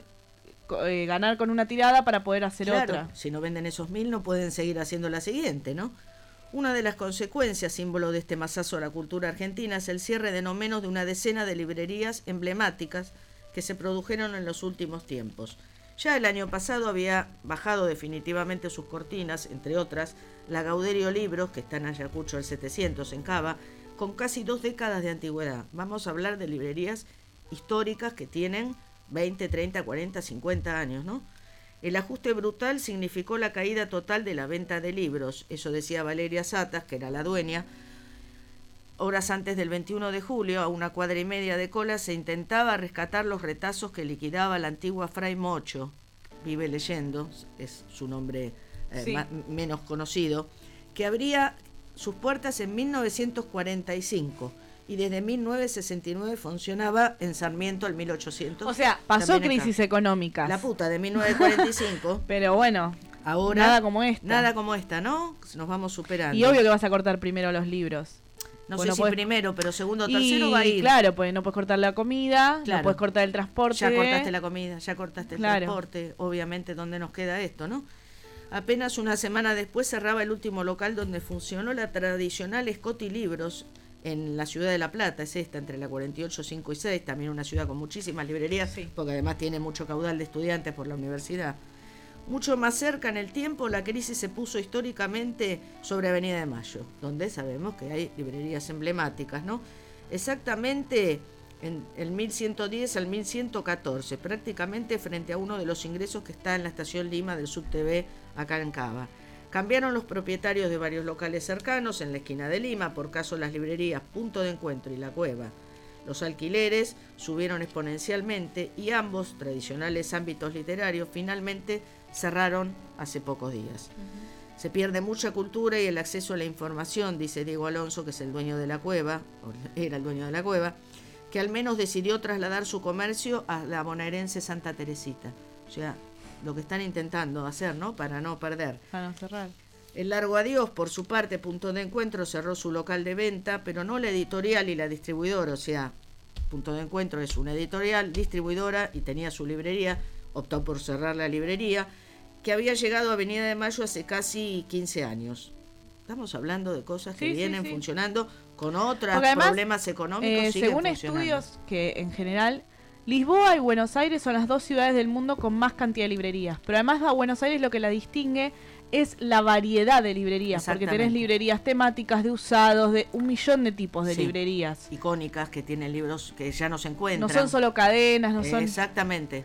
ganar con una tirada para poder hacer otra. Si no venden esos 1000 no pueden seguir haciendo la siguiente, ¿no? Una de las consecuencias, símbolo de este masazo a la cultura argentina, es el cierre de no menos de una decena de librerías emblemáticas que se produjeron en los últimos tiempos. Ya el año pasado había bajado definitivamente sus cortinas, entre otras, la Gauderio Libros, que está en Ayacucho el 700, en Cava, con casi 2 décadas de antigüedad. Vamos a hablar de librerías históricas que tienen 20, 30, 40, 50 años, ¿no? El ajuste brutal significó la caída total de la venta de libros, eso decía Valeria Satas, que era la dueña. Horas antes del 21 de julio, a 1 cuadra y media de cola, se intentaba rescatar los retazos que liquidaba la antigua Fray Mocho, vive leyendo, es su nombre menos conocido, que abría sus puertas en 1945. Y desde 1969 funcionaba en Sarmiento el 1800. O sea, pasó crisis económicas. La puta de 1945. Pero bueno, ahora nada como esta. Nada como esta, ¿no? Nos vamos superando. Y obvio que vas a cortar primero los libros. No sé si primero, pero segundo o tercero va a ir. Claro, pues no puedes cortar la comida, no puedes cortar el transporte. Ya cortaste la comida, ya cortaste el transporte. Obviamente, ¿dónde nos queda esto, no? Apenas una semana después cerraba el último local donde funcionó la tradicional Scotti Libros, en la ciudad de La Plata, es esta, entre la 48, 5 y 6, también una ciudad con muchísimas librerías, porque además tiene mucho caudal de estudiantes por la universidad. Mucho más cerca en el tiempo, la crisis se puso históricamente sobre Avenida de Mayo, donde sabemos que hay librerías emblemáticas, ¿no? Exactamente en el 1110 al 1114, prácticamente frente a uno de los ingresos que está en la estación Lima del SubTV, acá en Cava. Cambiaron los propietarios de varios locales cercanos en la esquina de Lima, por caso las librerías Punto de Encuentro y La Cueva. Los alquileres subieron exponencialmente y ambos tradicionales ámbitos literarios finalmente cerraron hace pocos días. Se pierde mucha cultura y el acceso a la información, dice Diego Alonso, que es el dueño de La Cueva, o era el dueño de La Cueva, que al menos decidió trasladar su comercio a la bonaerense Santa Teresita. O sea, lo que están intentando hacer, ¿no? Para no perder. Para no cerrar. El Largo Adiós, por su parte, Punto de Encuentro cerró su local de venta, pero no la editorial y la distribuidora. O sea, Punto de Encuentro es una editorial, distribuidora, y tenía su librería, optó por cerrar la librería, que había llegado a Avenida de Mayo hace casi 15 años. Estamos hablando de cosas que vienen funcionando con otros problemas económicos. Según estudios que en general, Lisboa y Buenos Aires son las 2 ciudades del mundo con más cantidad de librerías. Pero además a Buenos Aires lo que la distingue es la variedad de librerías. Porque tenés librerías temáticas, de usados, de 1.000.000 de tipos de librerías. Icónicas, que tienen libros que ya no se encuentran. No son solo cadenas, no son... Exactamente.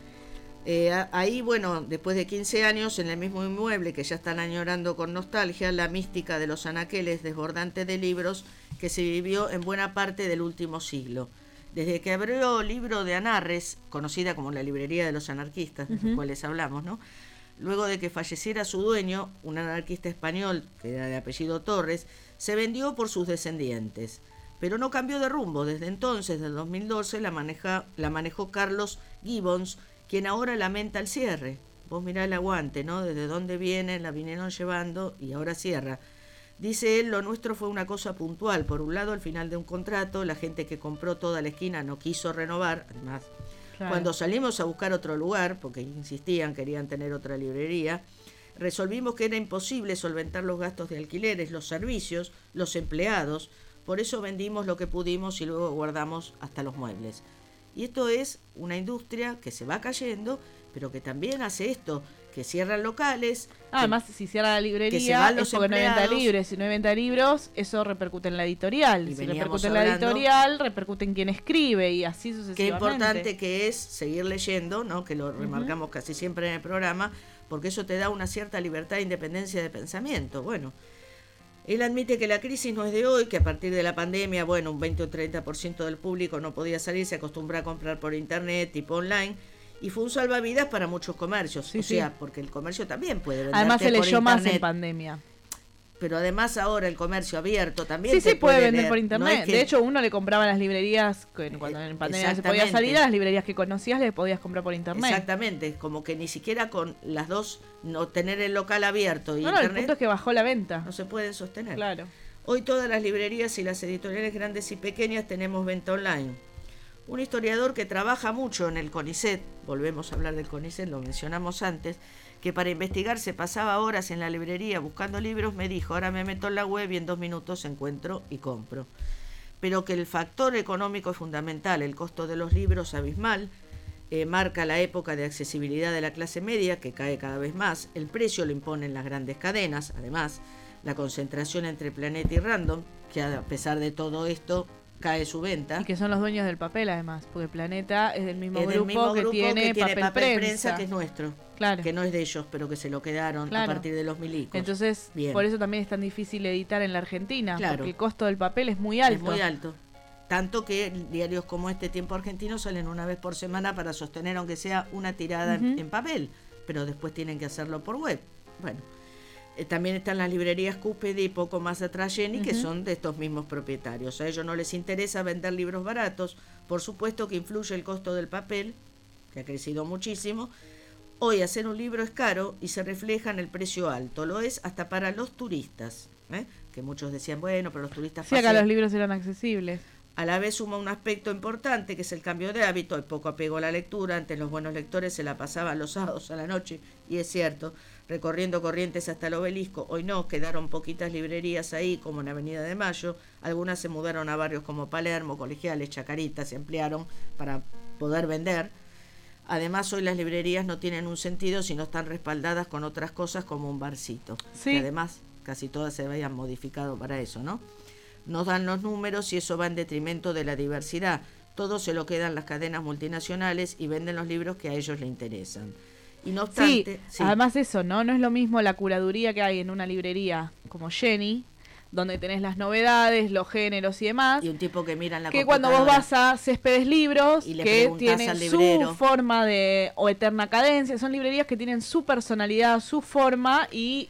Ahí, bueno, después de 15 años, en el mismo inmueble que ya están añorando con nostalgia, la mística de los anaqueles desbordantes de libros que se vivió en buena parte del último siglo. Desde que abrió Libro de Anarres, conocida como la librería de los anarquistas, de los cuales hablamos, ¿no? Luego de que falleciera su dueño, un anarquista español, que era de apellido Torres, se vendió por sus descendientes. Pero no cambió de rumbo. Desde entonces, del 2012, la manejó Carlos Gibbons, quien ahora lamenta el cierre. Vos mirá el aguante, ¿no? Desde dónde vienen, la vinieron llevando y ahora cierra. Dice él, lo nuestro fue una cosa puntual. Por un lado, al final de un contrato, la gente que compró toda la esquina no quiso renovar. Además, cuando salimos a buscar otro lugar, porque insistían, querían tener otra librería, resolvimos que era imposible solventar los gastos de alquileres, los servicios, los empleados. Por eso vendimos lo que pudimos y luego guardamos hasta los muebles. Y esto es una industria que se va cayendo, pero que también hace esto, que cierran locales. Además, si cierra la librería, es porque no hay venta libres. Si no hay venta de libros, eso repercute en la editorial. Si repercute en la editorial, repercute en quien escribe y así sucesivamente. Qué importante que es seguir leyendo, ¿no? Que lo remarcamos casi siempre en el programa, porque eso te da una cierta libertad e independencia de pensamiento. Bueno, él admite que la crisis no es de hoy, que a partir de la pandemia, bueno, un 20 o 30% del público no podía salir, se acostumbró a comprar por internet, tipo online, y fue un salvavidas para muchos comercios. Porque el comercio también puede vender. Además se leyó más en pandemia. Pero además ahora el comercio abierto también se puede vender por internet. No es que... De hecho, uno le compraba a las librerías, cuando en pandemia no se podía salir, a las librerías que conocías le podías comprar por internet. Exactamente, como que ni siquiera con las dos, no tener el local abierto y internet. El punto es que bajó la venta. No se pueden sostener. Claro. Hoy todas las librerías y las editoriales grandes y pequeñas tenemos venta online. Un historiador que trabaja mucho en el CONICET, volvemos a hablar del CONICET, lo mencionamos antes, que para investigar se pasaba horas en la librería buscando libros, me dijo, ahora me meto en la web y en 2 minutos encuentro y compro. Pero que el factor económico es fundamental, el costo de los libros abismal, marca la época de accesibilidad de la clase media, que cae cada vez más, el precio lo imponen las grandes cadenas, además, la concentración entre Planeta y Random, que a pesar de todo esto cae su venta. Y que son los dueños del papel además, porque Planeta es del mismo grupo que tiene papel prensa, que es nuestro, claro, que no es de ellos, pero que se lo quedaron a partir de los milicos. Entonces, por eso también es tan difícil editar en la Argentina, porque el costo del papel es muy alto. Es muy alto. Tanto que diarios como este Tiempo Argentino salen una vez por semana para sostener aunque sea una tirada en papel, pero después tienen que hacerlo por web. Bueno, también están las librerías Cúspide y poco más atrás Jenny, que son de estos mismos propietarios. A ellos no les interesa vender libros baratos, por supuesto que influye el costo del papel, que ha crecido muchísimo. Hoy hacer un libro es caro y se refleja en el precio alto, lo es hasta para los turistas, que muchos decían, bueno, pero los turistas... Sí, acá los libros eran accesibles. A la vez suma un aspecto importante que es el cambio de hábito, hay poco apego a la lectura. Antes los buenos lectores se la pasaban los sábados a la noche, y es cierto, recorriendo Corrientes hasta el Obelisco. Hoy no, quedaron poquitas librerías ahí, como en Avenida de Mayo. Algunas se mudaron a barrios como Palermo, Colegiales, Chacarita, se ampliaron para poder vender. Además, hoy las librerías no tienen un sentido si no están respaldadas con otras cosas como un barcito. Sí. Que además casi todas se habían modificado para eso, ¿no? Nos dan los números y eso va en detrimento de la diversidad. Todo se lo quedan las cadenas multinacionales y venden los libros que a ellos les interesan. Y no obstante... Sí, además eso, ¿no? No es lo mismo la curaduría que hay en una librería como Jenny, donde tenés las novedades, los géneros y demás. Y un tipo que mira en la que cuando vos vas a Céspedes Libros, y que tienen su forma de... o Eterna Cadencia, son librerías que tienen su personalidad, su forma y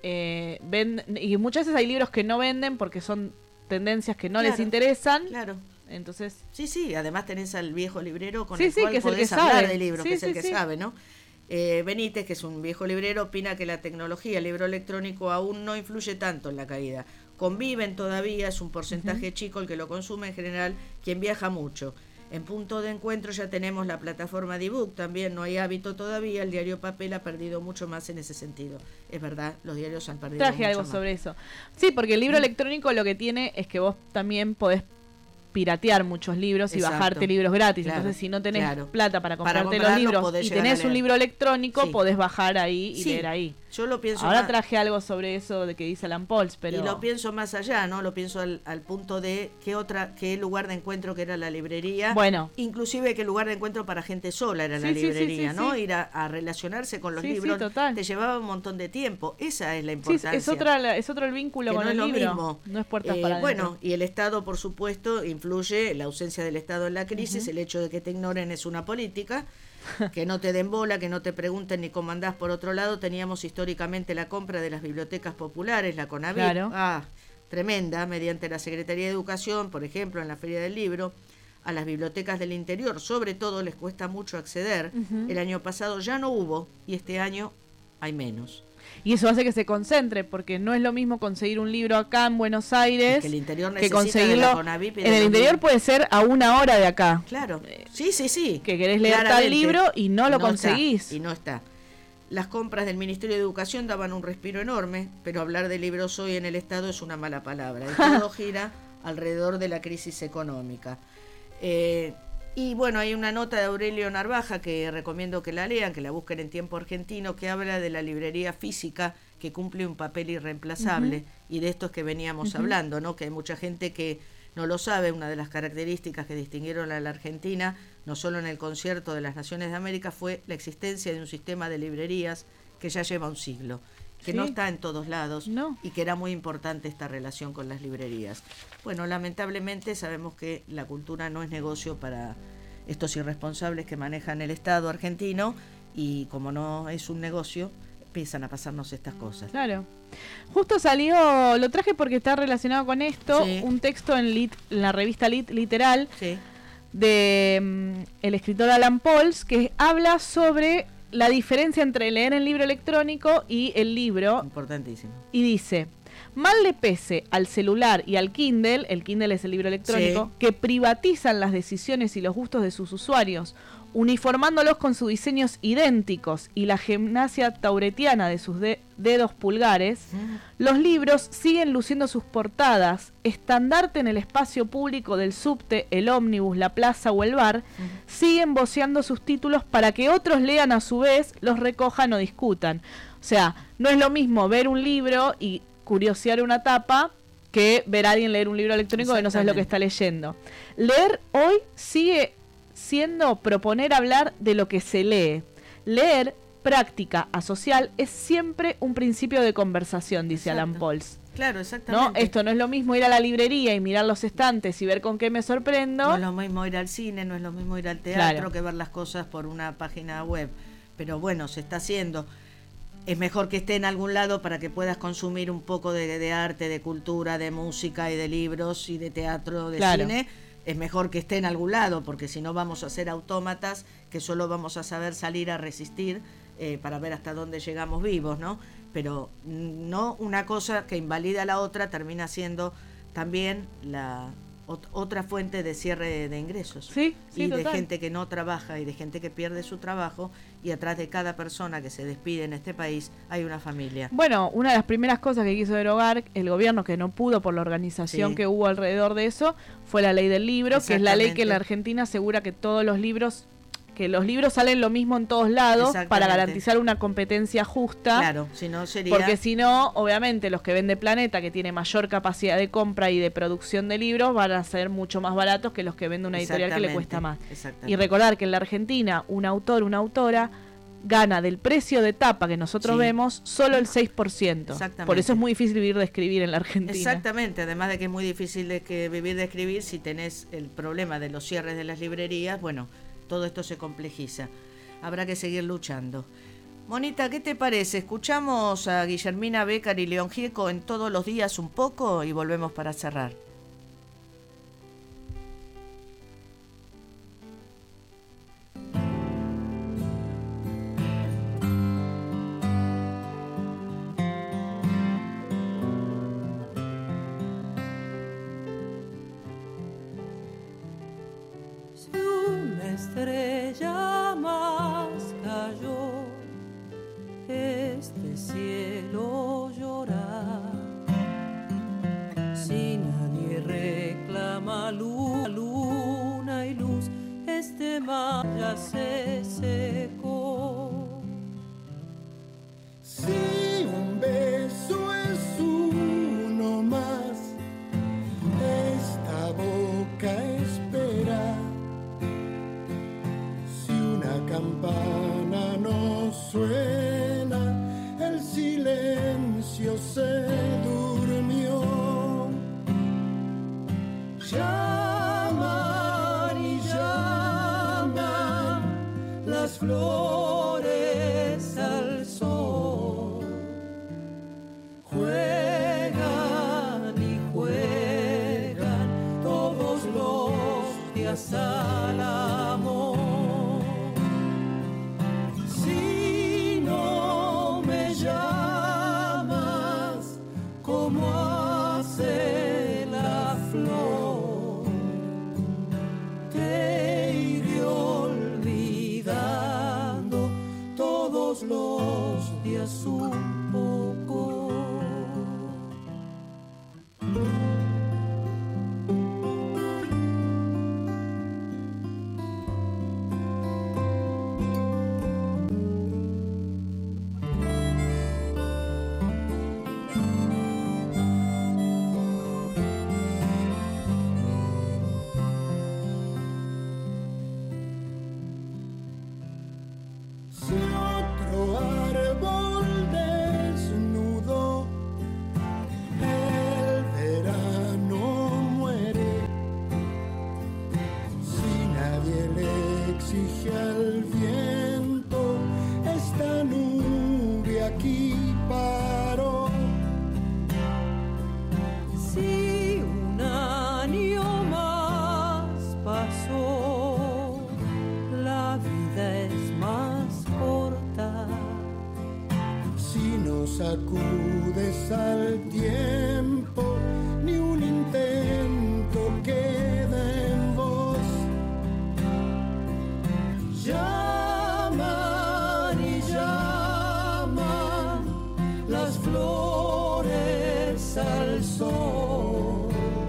y muchas veces hay libros que no venden porque son tendencias que no les interesan. Claro. Entonces... Sí, además tenés al viejo librero con el cual podés hablar de libros, que es el que sabe, ¿no? Benítez, que es un viejo librero, opina que la tecnología, el libro electrónico aún no influye tanto en la caída. Conviven todavía, es un porcentaje chico el que lo consume, en general quien viaja mucho. En punto de encuentro ya tenemos la plataforma D-Book, también no hay hábito todavía, el diario papel ha perdido mucho más en ese sentido. Es verdad, los diarios han perdido Traje mucho algo más. sobre eso. Sí, porque el libro electrónico lo que tiene es que vos también podés piratear muchos libros y Exacto. bajarte libros gratis. Claro, Entonces, si no tenés claro. plata para comprarte los comprarlo, libros podés y llegar a tenés un leer. libro electrónico, Sí. podés bajar ahí y Sí, leer ahí. Yo lo pienso Ahora más- traje algo sobre eso de que dice Alan Pauls, pero... Y lo pienso más allá, ¿no? Lo pienso al punto de qué lugar de encuentro que era la librería. Bueno. Inclusive qué lugar de encuentro para gente sola era la Sí, sí, sí, librería, sí, ¿no? sí. Ir a relacionarse con los Sí, sí, libros. total. Te llevaba un montón de tiempo. Esa es la Sí, importancia. es otro el vínculo Que con no el es lo libro. mismo. No es puertas para Bueno, adentro. y el Estado, por supuesto, influye, la ausencia del Estado en la crisis, Ujú. el hecho de que te ignoren es una política, que no te den bola, que no te pregunten ni cómo andás. Por otro lado, teníamos históricamente la compra de las bibliotecas populares, la CONAVIP, Claro. tremenda, mediante la Secretaría de Educación, por ejemplo, en la Feria del Libro. A las bibliotecas del interior, sobre todo, les cuesta mucho acceder. Ujú. El año pasado ya no hubo y este año hay menos. Y eso hace que se concentre, porque no es lo mismo conseguir un libro acá en Buenos Aires Es que el interior que necesita de conseguirlo la CONAVIP y de en el los interior. libros. Puede ser a 1 hora de acá. Claro, sí, sí, sí. Que querés leer tal Claramente. libro y no lo está, conseguís. y no está. Las compras del Ministerio de Educación daban un respiro enorme, pero hablar de libros hoy en el Estado es una mala palabra. Y todo gira alrededor de la crisis económica. Y bueno, hay una nota de Aurelio Narvaja que recomiendo que la lean, que la busquen en Tiempo Argentino, que habla de la librería física que cumple un papel irreemplazable. Ujú. Y de estos que veníamos Ujú. hablando, ¿no? Que hay mucha gente que no lo sabe. Una de las características que distinguieron a la Argentina, no solo en el concierto de las Naciones de América, fue la existencia de un sistema de librerías que ya lleva un siglo, que Sí. no está en todos lados No. y que era muy importante esta relación con las librerías. Bueno, lamentablemente sabemos que la cultura no es negocio para estos irresponsables que manejan el Estado argentino, y como no es un negocio, empiezan a pasarnos estas cosas. Claro. Justo salió, lo traje porque está relacionado con esto, Sí. un texto en la revista Literal Sí. de el escritor Alan Pauls, que habla sobre la diferencia entre leer el libro electrónico y el libro, Importantísimo. y dice: mal le pese al celular y al Kindle, el Kindle es el libro electrónico, Sí. que privatizan las decisiones y los gustos de sus usuarios, uniformándolos con sus diseños idénticos y la gimnasia tauretiana de sus dedos pulgares, los libros siguen luciendo sus portadas, estandarte en el espacio público del subte, el ómnibus, la plaza o el bar, siguen voceando sus títulos para que otros lean a su vez, los recojan o discutan. O sea, no es lo mismo ver un libro y curiosear una tapa que ver a alguien leer un libro electrónico que no sabes lo que está leyendo. Leer hoy sigue siendo proponer hablar de lo que se lee. Leer, práctica asocial, es siempre un principio de conversación, dice Alan Pauls. Claro, exactamente. ¿No? Esto no es lo mismo ir a la librería y mirar los estantes y ver con qué me sorprendo. No es lo mismo ir al cine, no es lo mismo ir al teatro, Claro. que ver las cosas por una página web. Pero bueno, se está haciendo. Es mejor que esté en algún lado para que puedas consumir un poco de arte, de cultura, de música y de libros y de teatro, de Claro. cine. Es mejor que esté en algún lado, porque si no vamos a ser autómatas que solo vamos a saber salir a resistir para ver hasta dónde llegamos vivos, ¿no? Pero no una cosa que invalida a la otra termina siendo también la otra fuente de cierre de ingresos. Sí, sí, y de total. gente que no trabaja y de gente que pierde su trabajo, y atrás de cada persona que se despide en este país hay una familia. Bueno, una de las primeras cosas que quiso derogar el gobierno, que no pudo por la organización Sí. que hubo alrededor de eso, fue la ley del libro, que es la ley que en la Exactamente. Argentina asegura que todos los libros, que los libros salen lo mismo en todos lados para Exactamente. garantizar una competencia justa. Claro, si no sería... Porque si no, obviamente, los que vende Planeta, que tiene mayor capacidad de compra y de producción de libros, van a ser mucho más baratos que los que vende una editorial que le cuesta más. Exactamente. Y recordar que en la Argentina, un autor, una autora, gana del precio de tapa que nosotros Sí. vemos solo el 6%. Exactamente. Por eso es muy difícil vivir de escribir en la Argentina. Exactamente, además de que es muy difícil vivir de escribir, si tenés el problema de los cierres de las librerías, bueno, todo esto se complejiza. Habrá que seguir luchando. Monita, ¿qué te parece? Escuchamos a Guillermina Bécar y León Gieco en Todos los días un poco y volvemos para cerrar. Su estrella más cayó, este cielo llora. Si nadie reclama luna y luz, este mar ya se secó. Si un beso es uno más, esta boca espera. Si una campana no suena, el silencio se durmió. Llaman y llaman las flores al sol. Juegan y juegan todos los días al amor. Si no me llamas como hace la flor, te iré olvidando todos los días un poco. Si otro árbol desnudo, el verano muere. Si nadie le exige al viento, esta nube aquí paró. Si un año más pasó, la vida es más corta. Si no sacudes al tiempo, ni un intento queda en vos. Llaman y llaman las flores al sol.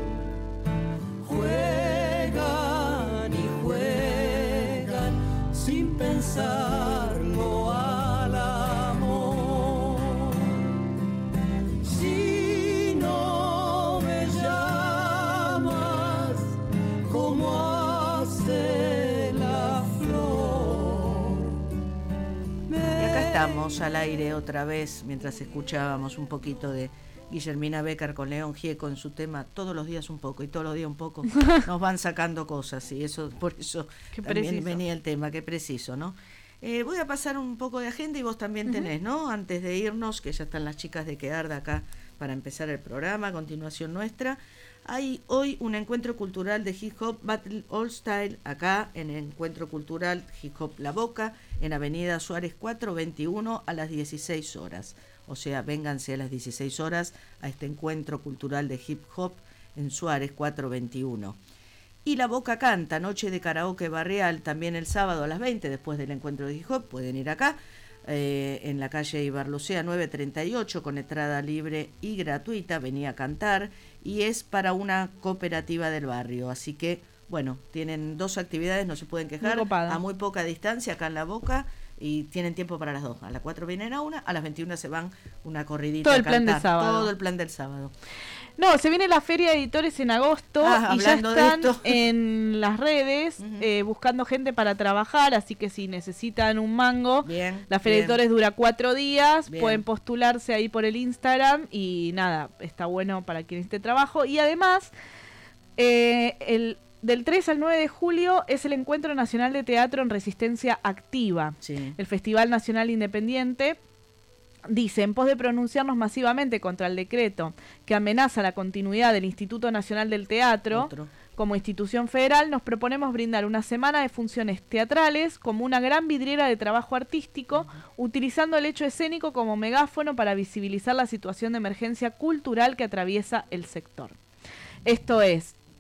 Juegan y juegan sin pensarlo al amor. Si no me llamas como hace la flor. Y acá estamos al aire otra vez mientras escuchábamos un poquito de Guillermina Becker con León Gieco en su tema Todos los días un poco, y todos los días un poco nos van sacando cosas, y eso, por eso Qué también preciso. venía el tema, qué preciso, ¿no? Voy a pasar un poco de agenda y vos también tenés, ¿no? Antes de irnos, que ya están las chicas de Que Arda acá para empezar el programa, a continuación nuestra. Hay hoy un encuentro cultural de hip hop Battle All Style acá en el Encuentro Cultural Hip Hop La Boca, en Avenida Suárez 421 a las 16 horas. O sea, vénganse a las 16 horas a este encuentro cultural de hip hop en Suárez 421. Y La Boca Canta, noche de karaoke barrial, también el sábado a las 20, después del encuentro de hip hop, pueden ir acá, en la calle Ibarlucea 938, con entrada libre y gratuita, venía a cantar, y es para una cooperativa del barrio, así que, bueno, tienen dos actividades, no se pueden quejar, a muy poca distancia acá en La Boca, y tienen tiempo para las dos. A las 4 vienen a una, a las 21 se van una corridita Todo a el cantar. plan del sábado. Todo el plan del sábado. No, se viene la Feria de Editores en agosto y ya hablando de están esto. en las redes buscando gente para trabajar, así que si necesitan un mango, la Feria de Editores dura 4 días, pueden postularse ahí por el Instagram y nada, está bueno para quien esté trabajo. Y además, del 3 al 9 de julio es el Encuentro Nacional de Teatro en Resistencia Activa, el Festival Nacional Independiente. Dice, en pos de pronunciarnos masivamente contra el decreto que amenaza la continuidad del Instituto Nacional del Teatro como institución federal, nos proponemos brindar una semana de funciones teatrales como una gran vidriera de trabajo artístico, utilizando el hecho escénico como megáfono para visibilizar la situación de emergencia cultural que atraviesa el sector. Esto es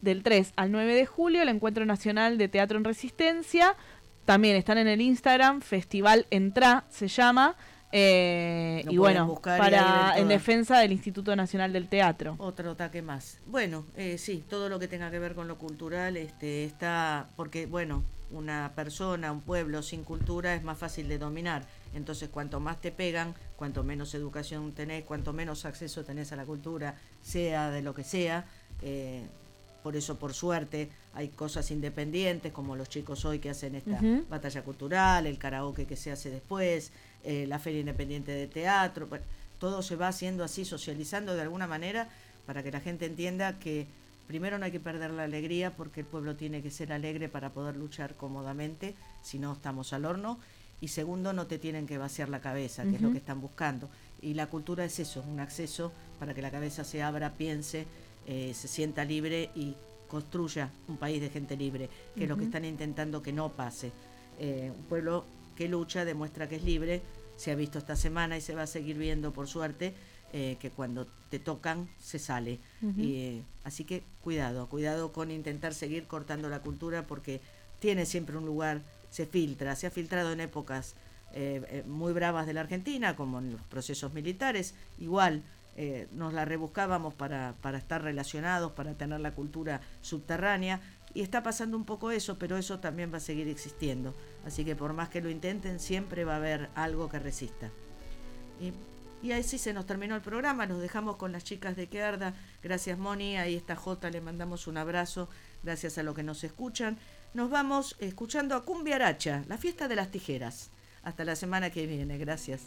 del 3 al 9 de julio, el Encuentro Nacional de Teatro en Resistencia. También están en el Instagram, Festival Entrá se llama. Y bueno, en defensa del Instituto Nacional del Teatro. Otro ataque más. Bueno, sí, todo lo que tenga que ver con lo cultural está, porque bueno, una persona, un pueblo sin cultura es más fácil de dominar. Entonces, cuanto más te pegan, cuanto menos educación tenés, cuanto menos acceso tenés a la cultura, sea de lo que sea. Por eso, por suerte, hay cosas independientes, como los chicos hoy que hacen esta batalla cultural, el karaoke que se hace después, la Feria Independiente de Teatro. Bueno, todo se va haciendo así, socializando de alguna manera, para que la gente entienda que primero no hay que perder la alegría, porque el pueblo tiene que ser alegre para poder luchar cómodamente, si no estamos al horno. Y segundo, no te tienen que vaciar la cabeza, que es lo que están buscando. Y la cultura es eso, un acceso para que la cabeza se abra, piense, se sienta libre y construya un país de gente libre, que es lo que están intentando que no pase. Un pueblo que lucha demuestra que es libre, se ha visto esta semana y se va a seguir viendo, por suerte, que cuando te tocan se sale. Así que cuidado con intentar seguir cortando la cultura, porque tiene siempre un lugar, se ha filtrado en épocas muy bravas de la Argentina, como en los procesos militares, igual. Nos la rebuscábamos para estar relacionados, para tener la cultura subterránea, y está pasando un poco eso, pero eso también va a seguir existiendo. Así que por más que lo intenten, siempre va a haber algo que resista. Y así se nos terminó el programa, nos dejamos con las chicas de Que Arda. Gracias, Moni, ahí está Jota, le mandamos un abrazo, gracias a los que nos escuchan. Nos vamos escuchando a Cumbiaracha, la fiesta de las tijeras. Hasta la semana que viene, gracias.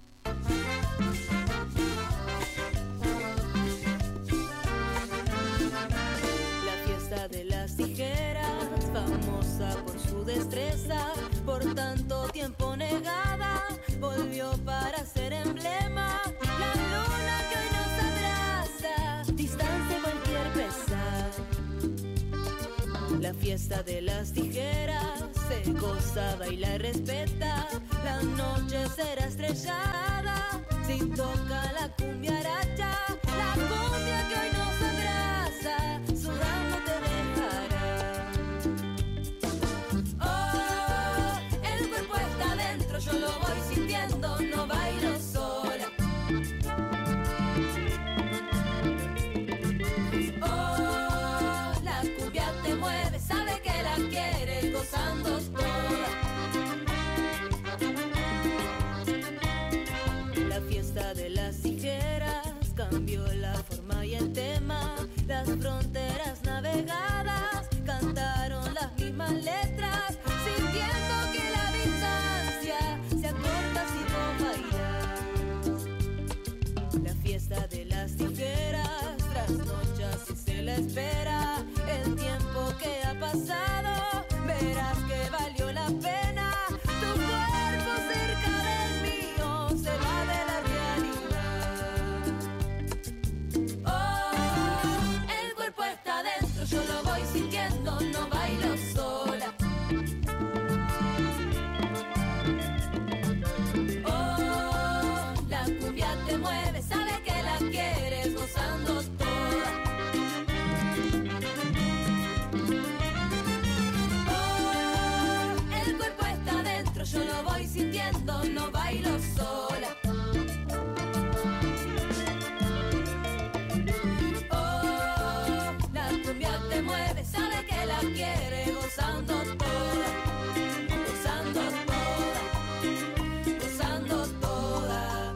De las tijeras, famosa por su destreza, por tanto tiempo negada, volvió para ser emblema. La luna que hoy nos abraza, distancia cualquier pesar. La fiesta de las tijeras se goza, baila y respeta. La noche será estrellada si toca la cumbiaracha. La cumbia que hoy nos abraza, sudando te dejará. Oh, el cuerpo está dentro, yo lo voy sintiendo, no bailo sola. Oh, la cumbia te mueve, sabe que la quiere, gozando toda. La fiesta de las tijeras cambió la forma y el tema, las fronteras navegadas cantaron las mismas letras, sintiendo que la distancia se acorta si no bailas. La fiesta de las tijeras trasnocha si se la espera, el tiempo que ha pasado verás que valió la pena. Tu cuerpo cerca del mío se va de la realidad. Oh, el cuerpo está dentro, yo lo voy sintiendo, no bailo sola. Oh, la cumbia te mueve, sabe que la quieres, gozando toda. Oh, el cuerpo está dentro, yo lo voy sintiendo, no bailo sola. Oh, la cumbia te mueve, sabe que la quiere, gozando toda, gozando toda, gozando toda,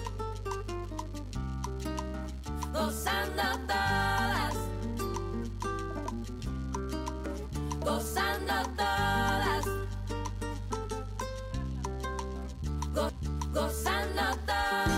gozando todas, gozando todas, gozando todas.